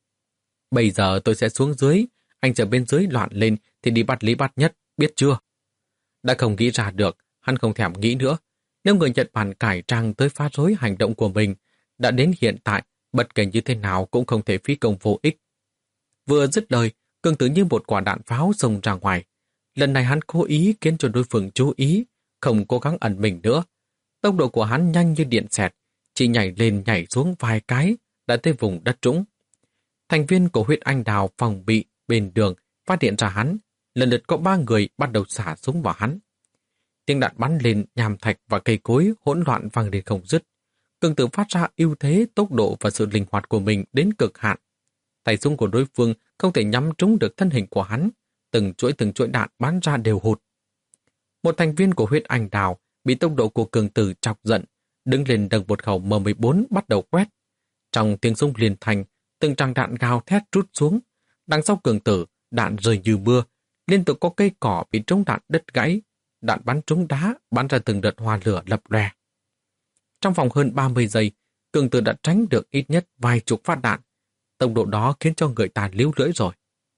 Bây giờ tôi sẽ xuống dưới, anh chờ bên dưới loạn lên thì đi bắt Lý Bát Nhất, biết chưa? Đã không nghĩ ra được, hắn không thèm nghĩ nữa. Nếu người Nhật Bản cải trang tới phá rối hành động của mình, đã đến hiện tại, bất kể như thế nào cũng không thể phí công vô ích. Vừa dứt lời, Cường Tử như một quả đạn pháo xông ra ngoài. Lần này hắn cố ý khiến cho đối phương chú ý, không cố gắng ẩn mình nữa. Tốc độ của hắn nhanh như điện xẹt, chỉ nhảy lên nhảy xuống vài cái, đã tới vùng đất trũng. Thành viên của huyết anh đào phòng bị bên đường phát hiện ra hắn, lần lượt có ba người bắt đầu xả súng vào hắn. Tiếng đạn bắn lên nham thạch và cây cối hỗn loạn vang lên không dứt. Cường Tử phát ra ưu thế, tốc độ và sự linh hoạt của mình đến cực hạn. Tay súng của đối phương không thể nhắm trúng được thân hình của hắn, từng chuỗi từng chuỗi đạn bắn ra đều hụt. Một thành viên của huyết anh đào bị tốc độ của Cường Tử chọc giận, đứng lên đằng một khẩu M mười bốn bắt đầu quét. Trong tiếng súng liền thành, từng tràng đạn gào thét rút xuống. Đằng sau Cường Tử, đạn rơi như mưa, liên tục có cây cỏ bị trúng đạn đứt gãy, đạn bắn trúng đá, bắn ra từng đợt hoa lửa lập lòe. Trong vòng hơn ba mươi giây, Cường Tử đã tránh được ít nhất vài chục phát đạn. Tốc độ đó khiến cho người ta líu lưỡi rồi.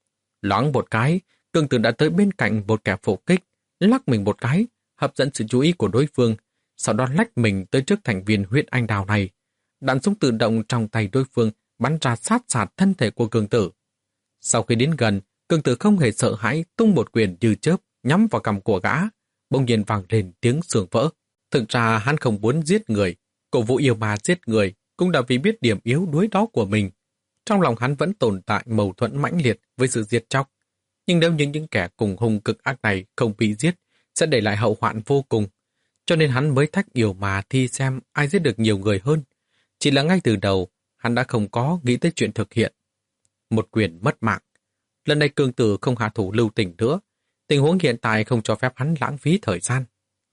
Loáng một cái, Cường Tử đã tới bên cạnh một kẻ phục kích, lắc mình một cái, hấp dẫn sự chú ý của đối phương, sau đó lách mình tới trước thành viên huyết anh đào này. Đạn súng tự động trong tay đối phương bắn ra sát sạt thân thể của Cường Tử. Sau khi đến gần, Cường Tử không hề sợ hãi, tung một quyền như chớp nhắm vào cằm của gã, bỗng nhiên vang lên tiếng xương vỡ. Thực ra hắn không muốn giết người, cổ vũ yêu ma giết người cũng đã vì biết điểm yếu đuối đó của mình. Trong lòng hắn vẫn tồn tại mâu thuẫn mãnh liệt với sự giết chóc. Nhưng nếu như những kẻ cùng hung cực ác này không bị giết, sẽ để lại hậu hoạn vô cùng. Cho nên hắn mới thách yêu ma thi xem ai giết được nhiều người hơn. Chỉ là ngay từ đầu, hắn đã không có nghĩ tới chuyện thực hiện. Một quyền mất mạng. Lần này Cường Tử không hạ thủ lưu tình nữa. Tình huống hiện tại không cho phép hắn lãng phí thời gian.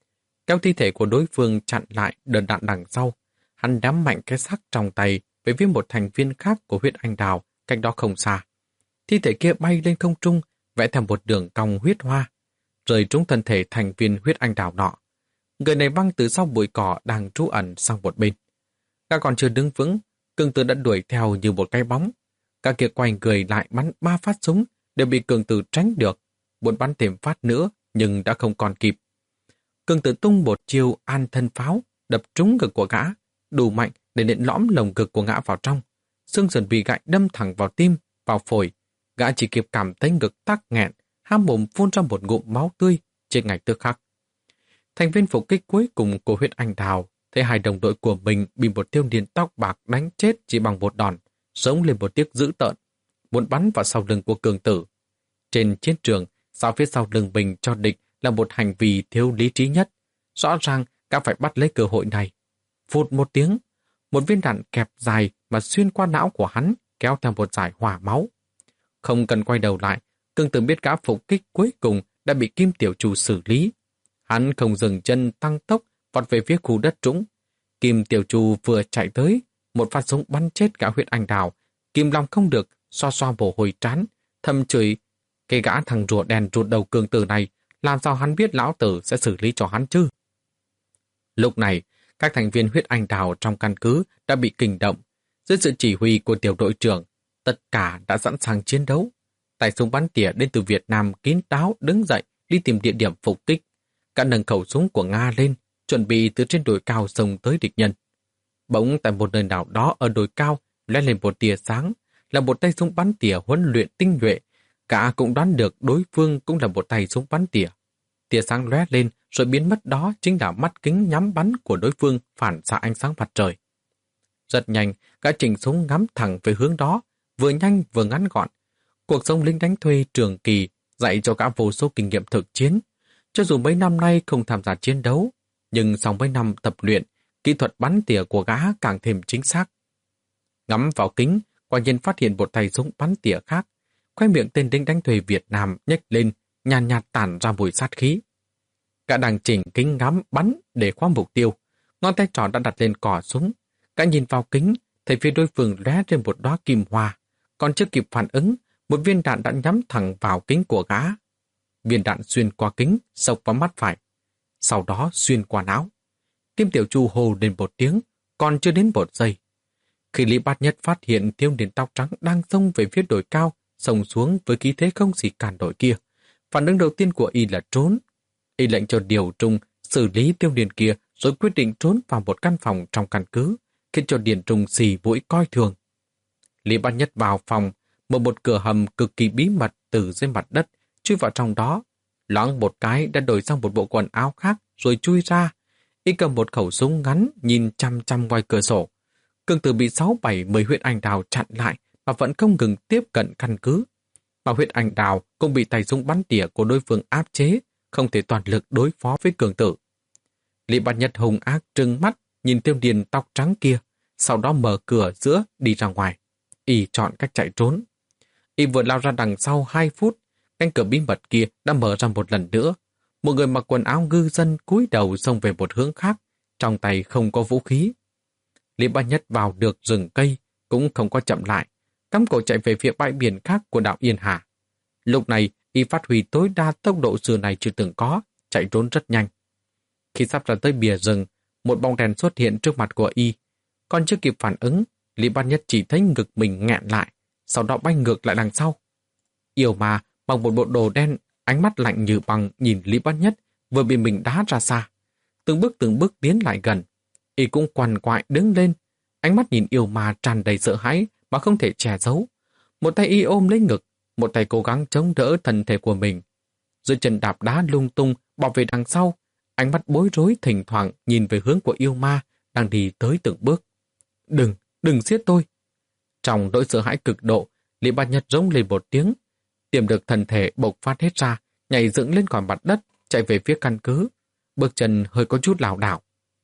Kéo thi thể của đối phương chặn lại đợt đạn đằng sau, hắn đám mạnh cái xác trong tay về phía một thành viên khác của huyết anh đào, cách đó không xa. Thi thể kia bay lên không trung, vẽ thành một đường cong huyết hoa, rơi trúng thân thể thành viên huyết anh đào nọ. Người này văng từ sau bụi cỏ đang trú ẩn sang một bên. Gã còn chưa đứng vững, Cường Tử đã đuổi theo như một cái bóng. Gã kia quay người lại bắn ba phát súng, đều bị Cường Tử tránh được. Muốn bắn thêm phát nữa, nhưng đã không còn kịp. Cường Tử tung một chiêu an thân pháo, đập trúng ngực của gã, đủ mạnh để nện lõm lồng ngực của gã vào trong. Xương sườn bị gãy đâm thẳng vào tim, vào phổi. Gã chỉ kịp cảm thấy ngực tắc nghẹn, há mồm phun ra một ngụm máu tươi trên ngay tức khắc. Thành viên phục kích cuối cùng của huyết anh đào thấy hai đồng đội của mình bị một thiếu niên tóc bạc đánh chết chỉ bằng một đòn, sống lên một tiếc dữ tợn, muốn bắn vào sau lưng của Cường Tử. Trên chiến trường, sao phía sau lưng mình cho địch là một hành vi thiếu lý trí nhất. Rõ ràng gã phải bắt lấy cơ hội này. Phụt một tiếng, một viên đạn kẹp dài mà xuyên qua não của hắn, kéo theo một dải hỏa máu. Không cần quay đầu lại, Cường Tử biết gã phục kích cuối cùng đã bị Kim Tiểu Trù xử lý. Hắn không dừng chân tăng tốc, vọt về phía khu đất trũng. Kim Tiểu Trù vừa chạy tới, một phát súng bắn chết gã huyết anh đào. Kim lòng không được, xoa xoa mồ hôi trán, thầm chửi cái gã thằng rùa đen ruột đầu Cường Tử này, làm sao hắn biết lão tử sẽ xử lý cho hắn chứ? Lúc này, các thành viên huyết anh đào trong căn cứ đã bị kinh động. Dưới sự chỉ huy của tiểu đội trưởng, tất cả đã sẵn sàng chiến đấu. Tay súng bắn tỉa đến từ Việt Nam kín đáo đứng dậy đi tìm địa điểm phục kích. Cả nâng khẩu súng của Nga lên, chuẩn bị từ trên đồi cao xông tới địch nhân. Bỗng tại một nơi nào đó ở đồi cao lóe lên một tia sáng, là một tay súng bắn tỉa huấn luyện tinh nhuệ. Cả cũng đoán được đối phương cũng là một tay súng bắn tỉa. Tia sáng lóe lên rồi biến mất, đó chính là mắt kính nhắm bắn của đối phương phản xạ ánh sáng mặt trời. Rất nhanh, cả chỉnh súng ngắm thẳng về hướng đó, vừa nhanh vừa ngắn gọn. Cuộc sống lính đánh thuê trường kỳ dạy cho cả vô số kinh nghiệm thực chiến. Cho dù mấy năm nay không tham gia chiến đấu, nhưng sau mấy năm tập luyện, kỹ thuật bắn tỉa của gã càng thêm chính xác. Ngắm vào kính, quả nhiên phát hiện một tay súng bắn tỉa khác. Khoe miệng tên lính đánh thuê Việt Nam nhếch lên, nhàn nhạt, nhạt tản ra mùi sát khí. Cả đang chỉnh kính ngắm bắn để khóa mục tiêu, ngón tay trỏ đã đặt lên cò súng. Cả nhìn vào kính, thấy phía đối phương lóe trên một đóa kim hoa, còn chưa kịp phản ứng, một viên đạn đã nhắm thẳng vào kính của gã. Viên đạn xuyên qua kính, xộc vào mắt phải, sau đó xuyên qua não. Kim Tiểu Chu hô lên một tiếng, còn chưa đến một giây. Khi Lý Bát Nhất phát hiện thiếu niên tóc trắng đang xông về phía đồi cao, xông xuống với khí thế không gì cản nổi kia, phản ứng đầu tiên của y là trốn. Y lệnh cho điều trung xử lý tiêu niên kia, rồi quyết định trốn vào một căn phòng trong căn cứ, khiến cho Điền Trung xì mũi coi thường. Lý Bát Nhất vào phòng, mở một cửa hầm cực kỳ bí mật từ dưới mặt đất, chui vào trong đó. Loáng một cái đã đổi sang một bộ quần áo khác rồi chui ra. Y cầm một khẩu súng ngắn nhìn chăm chăm ngoài cửa sổ. Cường Tử bị sáu bảy mười huyết anh đào chặn lại mà vẫn không ngừng tiếp cận căn cứ. Mà huyết anh đào cũng bị tay súng bắn tỉa của đối phương áp chế, không thể toàn lực đối phó với Cường Tử. Lý Bát Nhất hung ác trừng mắt nhìn Tiêu Điền tóc trắng kia, sau đó mở cửa giữa đi ra ngoài. Y chọn cách chạy trốn. Y vừa lao ra đằng sau hai phút, cánh cửa bí mật kia đã mở ra một lần nữa. Một người mặc quần áo ngư dân cúi đầu xông về một hướng khác, trong tay không có vũ khí. Lý Bát Nhất vào được rừng cây, cũng không có chậm lại, cắm cổ chạy về phía bãi biển khác của đảo Yên Hà. Lúc này, y phát huy tối đa tốc độ xưa này chưa từng có, chạy trốn rất nhanh. Khi sắp ra tới bìa rừng, một bóng đèn xuất hiện trước mặt của y. Còn chưa kịp phản ứng, Lý Bát Nhất chỉ thấy ngực mình nghẹn lại, sau đó bay ngược lại đằng sau. Yêu ma bằng một bộ đồ đen, ánh mắt lạnh như băng nhìn Lý Bát Nhất vừa bị mình đá ra xa. Từng bước từng bước tiến lại gần. Y cũng quằn quại đứng lên, ánh mắt nhìn yêu ma tràn đầy sợ hãi mà không thể che giấu. Một tay y ôm lấy ngực, một tay cố gắng chống đỡ thân thể của mình. Dưới chân đạp đá lung tung bỏ về đằng sau, ánh mắt bối rối thỉnh thoảng nhìn về hướng của yêu ma đang đi tới từng bước. Đừng, đừng giết tôi. Trong nỗi sợ hãi cực độ, Lý Bát Nhất rống lên một tiếng, tiềm được thần thể bộc phát hết ra, nhảy dựng lên khỏi mặt đất, chạy về phía căn cứ. Bước chân hơi có chút lảo đảo.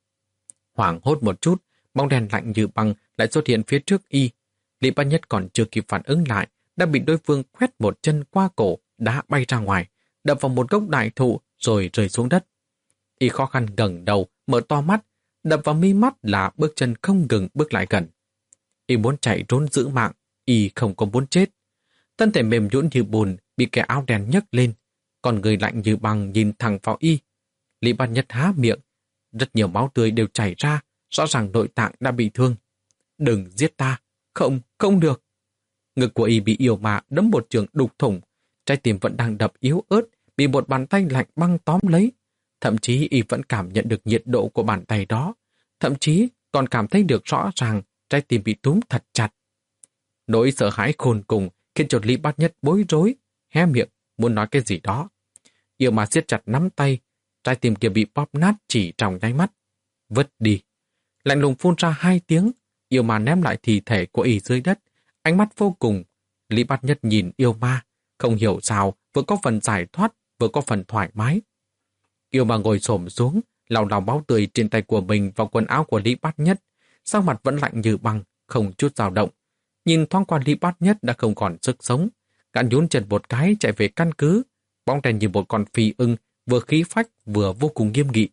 Hoảng hốt một chút, bóng đèn lạnh như băng lại xuất hiện phía trước y. Lý Bát Nhất còn chưa kịp phản ứng lại, đã bị đối phương quét một chân qua cổ, đá bay ra ngoài, đập vào một gốc đại thụ rồi rơi xuống đất. Y khó khăn ngẩng đầu, mở to mắt, đập vào mi mắt là bước chân không ngừng bước lại gần. Y muốn chạy trốn giữ mạng, y không có muốn chết. Thân thể mềm nhũn như bùn bị kẻ áo đen nhấc lên, còn người lạnh như băng nhìn thẳng vào y. Lý Bát Nhất há miệng, rất nhiều máu tươi đều chảy ra, rõ ràng nội tạng đã bị thương. Đừng giết ta, không, không được. Ngực của y bị yêu ma đấm một trường đục thủng, trái tim vẫn đang đập yếu ớt, bị một bàn tay lạnh băng tóm lấy. Thậm chí y vẫn cảm nhận được nhiệt độ của bàn tay đó, thậm chí còn cảm thấy được rõ ràng trái tim bị túm thật chặt. Nỗi sợ hãi khôn cùng khiến cho Lý Bát Nhất bối rối, hé miệng muốn nói cái gì đó. Yêu ma siết chặt nắm tay, trái tim kia bị bóp nát chỉ trong nháy mắt. Vứt đi. Lạnh lùng phun ra hai tiếng, yêu ma ném lại thi thể của y dưới đất, ánh mắt vô cùng. Lý Bát Nhất nhìn yêu ma, không hiểu sao vừa có phần giải thoát, vừa có phần thoải mái. Yêu ma ngồi xổm xuống, lau lau máu tươi trên tay của mình vào quần áo của Lý Bát Nhất, sắc mặt vẫn lạnh như băng, không chút dao động. Nhìn thoáng qua Lý Bát Nhất đã không còn sức sống, gã nhún chân một cái chạy về căn cứ, bóng đèn như một con phi ưng, vừa khí phách vừa vô cùng nghiêm nghị.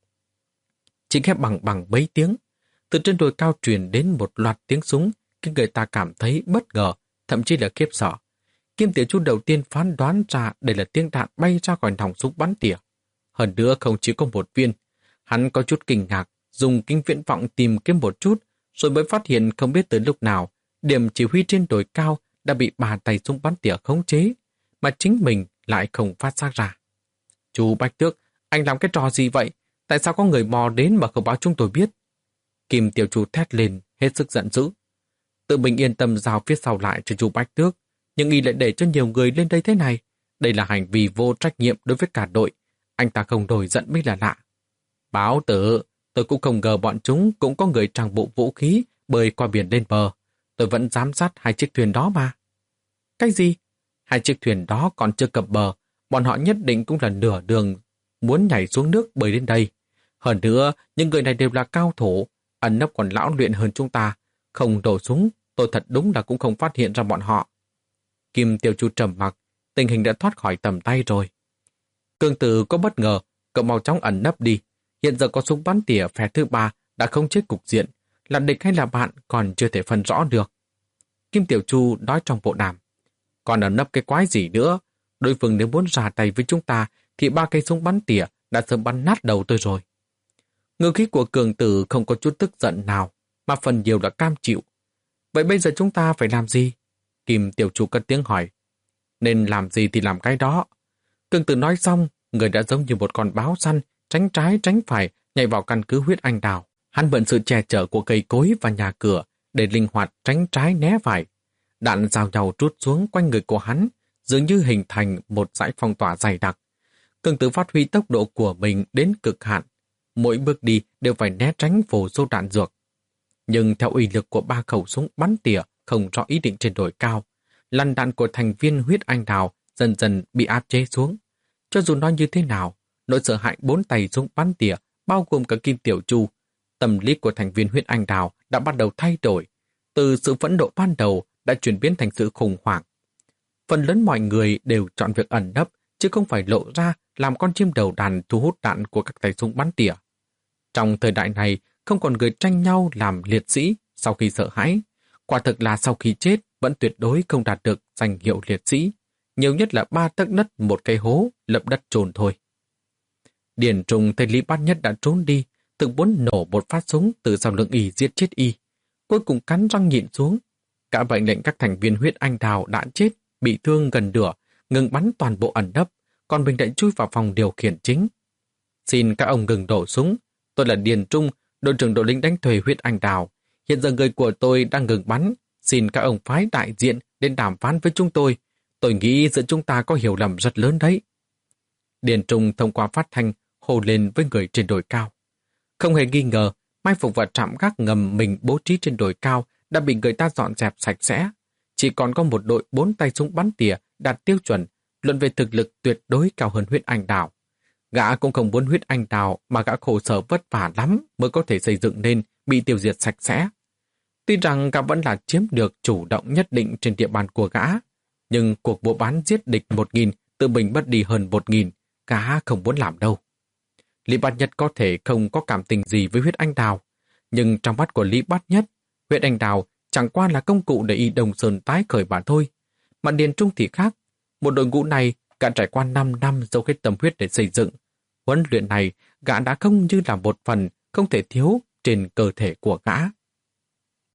Chỉ nghe bằng bằng mấy tiếng, từ trên đồi cao truyền đến một loạt tiếng súng, khiến người ta cảm thấy bất ngờ, thậm chí là khiếp sợ. Kim Tiểu Chu đầu tiên phán đoán ra đây là tiếng đạn bay ra khỏi nòng súng bắn tỉa. Hơn nữa không chỉ có một viên, hắn có chút kinh ngạc, dùng kính viễn vọng tìm kiếm một chút, rồi mới phát hiện không biết từ lúc nào, điểm chỉ huy trên đồi cao đã bị ba tay súng bắn tỉa khống chế, mà chính mình lại không phát giác ra. Chú Bạch Tước, anh làm cái trò gì vậy? Tại sao có người mò đến mà không báo chúng tôi biết? Kim Tiểu Chu thét lên, hết sức giận dữ. Tự mình yên tâm giao phía sau lại cho chú Bạch Tước, nhưng y lại để cho nhiều người lên đây thế này. Đây là hành vi vô trách nhiệm đối với cả đội. Anh ta không đổi giận mới là lạ. Báo tử, tôi cũng không ngờ bọn chúng cũng có người trang bộ vũ khí bơi qua biển lên bờ. Tôi vẫn giám sát hai chiếc thuyền đó mà. Cái gì? Hai chiếc thuyền đó còn chưa cập bờ, bọn họ nhất định cũng là nửa đường muốn nhảy xuống nước bơi đến đây. Hơn nữa, những người này đều là cao thủ, ẩn nấp còn lão luyện hơn chúng ta. Không đổ súng, tôi thật đúng là cũng không phát hiện ra bọn họ. Kim Tiểu Chu trầm mặc, tình hình đã thoát khỏi tầm tay rồi. Cương Tử có bất ngờ, cậu mau chóng ẩn nấp đi. Hiện giờ có súng bắn tỉa phe thứ ba đã không chết cục diện, là địch hay là bạn còn chưa thể phân rõ được. Kim Tiểu Chu nói trong bộ đàm. Còn ẩn nấp cái quái gì nữa? Đối phương nếu muốn ra tay với chúng ta thì ba cây súng bắn tỉa đã sớm bắn nát đầu tôi rồi. Ngữ khí của Cường Tử không có chút tức giận nào, mà phần nhiều là cam chịu. Vậy bây giờ chúng ta phải làm gì? Kim Tiểu Chu cất tiếng hỏi. Nên làm gì thì làm cái đó. Cường Tử nói xong, người đã giống như một con báo săn, tránh trái tránh phải, nhảy vào căn cứ huyết anh đào. Hắn mượn sự che chở của cây cối và nhà cửa để linh hoạt tránh trái né phải. Đạn rào nhau trút xuống quanh người của hắn, dường như hình thành một dải phong tỏa dày đặc. Cường Tử phát huy tốc độ của mình đến cực hạn. Mỗi bước đi đều phải né tránh vô số đạn dược. Nhưng theo uy lực của ba khẩu súng bắn tỉa không rõ ý định trên đồi cao, lăn đạn của thành viên huyết anh đào dần dần bị áp chế xuống. Cho dù nói như thế nào, nỗi sợ hãi bốn tay súng bắn tỉa, bao gồm cả Kim Tiểu Chu, tâm lý của thành viên huyết anh đào đã bắt đầu thay đổi. Từ sự phẫn nộ ban đầu đã chuyển biến thành sự khủng hoảng. Phần lớn mọi người đều chọn việc ẩn nấp, chứ không phải lộ ra làm con chim đầu đàn thu hút đạn của các tay súng bắn tỉa. Trong thời đại này, không còn người tranh nhau làm liệt sĩ sau khi sợ hãi. Quả thực là sau khi chết vẫn tuyệt đối không đạt được danh hiệu liệt sĩ. Nhiều nhất là ba tấc đất một cái hố, lập đất chôn thôi. Điền Trung thấy Lý Bát Nhất đã trốn đi, từng muốn nổ một phát súng từ sau lưng y giết chết y. Cuối cùng cắn răng nhịn xuống. Cả mệnh lệnh các thành viên huyết anh đào đã chết, bị thương gần nửa, ngừng bắn toàn bộ ẩn nấp, còn mình lại chui vào phòng điều khiển chính. Xin các ông ngừng đổ súng. Tôi là Điền Trung, đội trưởng đội lính đánh thuê huyết anh đào. Hiện giờ người của tôi đang ngừng bắn. Xin các ông phái đại diện đến đàm phán với chúng tôi. Tôi nghĩ giữa chúng ta có hiểu lầm rất lớn đấy. Điền Trung thông qua phát thanh hô lên với người trên đồi cao. Không hề nghi ngờ, mai phục và trạm gác ngầm mình bố trí trên đồi cao đã bị người ta dọn dẹp sạch sẽ. Chỉ còn có một đội bốn tay súng bắn tỉa đạt tiêu chuẩn, luận về thực lực tuyệt đối cao hơn huyết anh đào. Gã cũng không muốn huyết anh đào mà gã khổ sở vất vả lắm mới có thể xây dựng nên bị tiêu diệt sạch sẽ. Tuy rằng gã vẫn là chiếm được chủ động nhất định trên địa bàn của gã, nhưng cuộc bộ bán giết địch một nghìn, tự mình mất đi hơn một nghìn, gã không muốn làm đâu. Lý Bát Nhất có thể không có cảm tình gì với huyết anh đào, nhưng trong mắt của Lý Bát Nhất, huyết anh đào chẳng qua là công cụ để y Đông Sơn tái khởi bản thôi. Mà Điền Trung thì khác, một đội ngũ này gã trải qua năm năm dốc hết tâm huyết để xây dựng. Huấn luyện này gã đã không như là một phần không thể thiếu trên cơ thể của gã.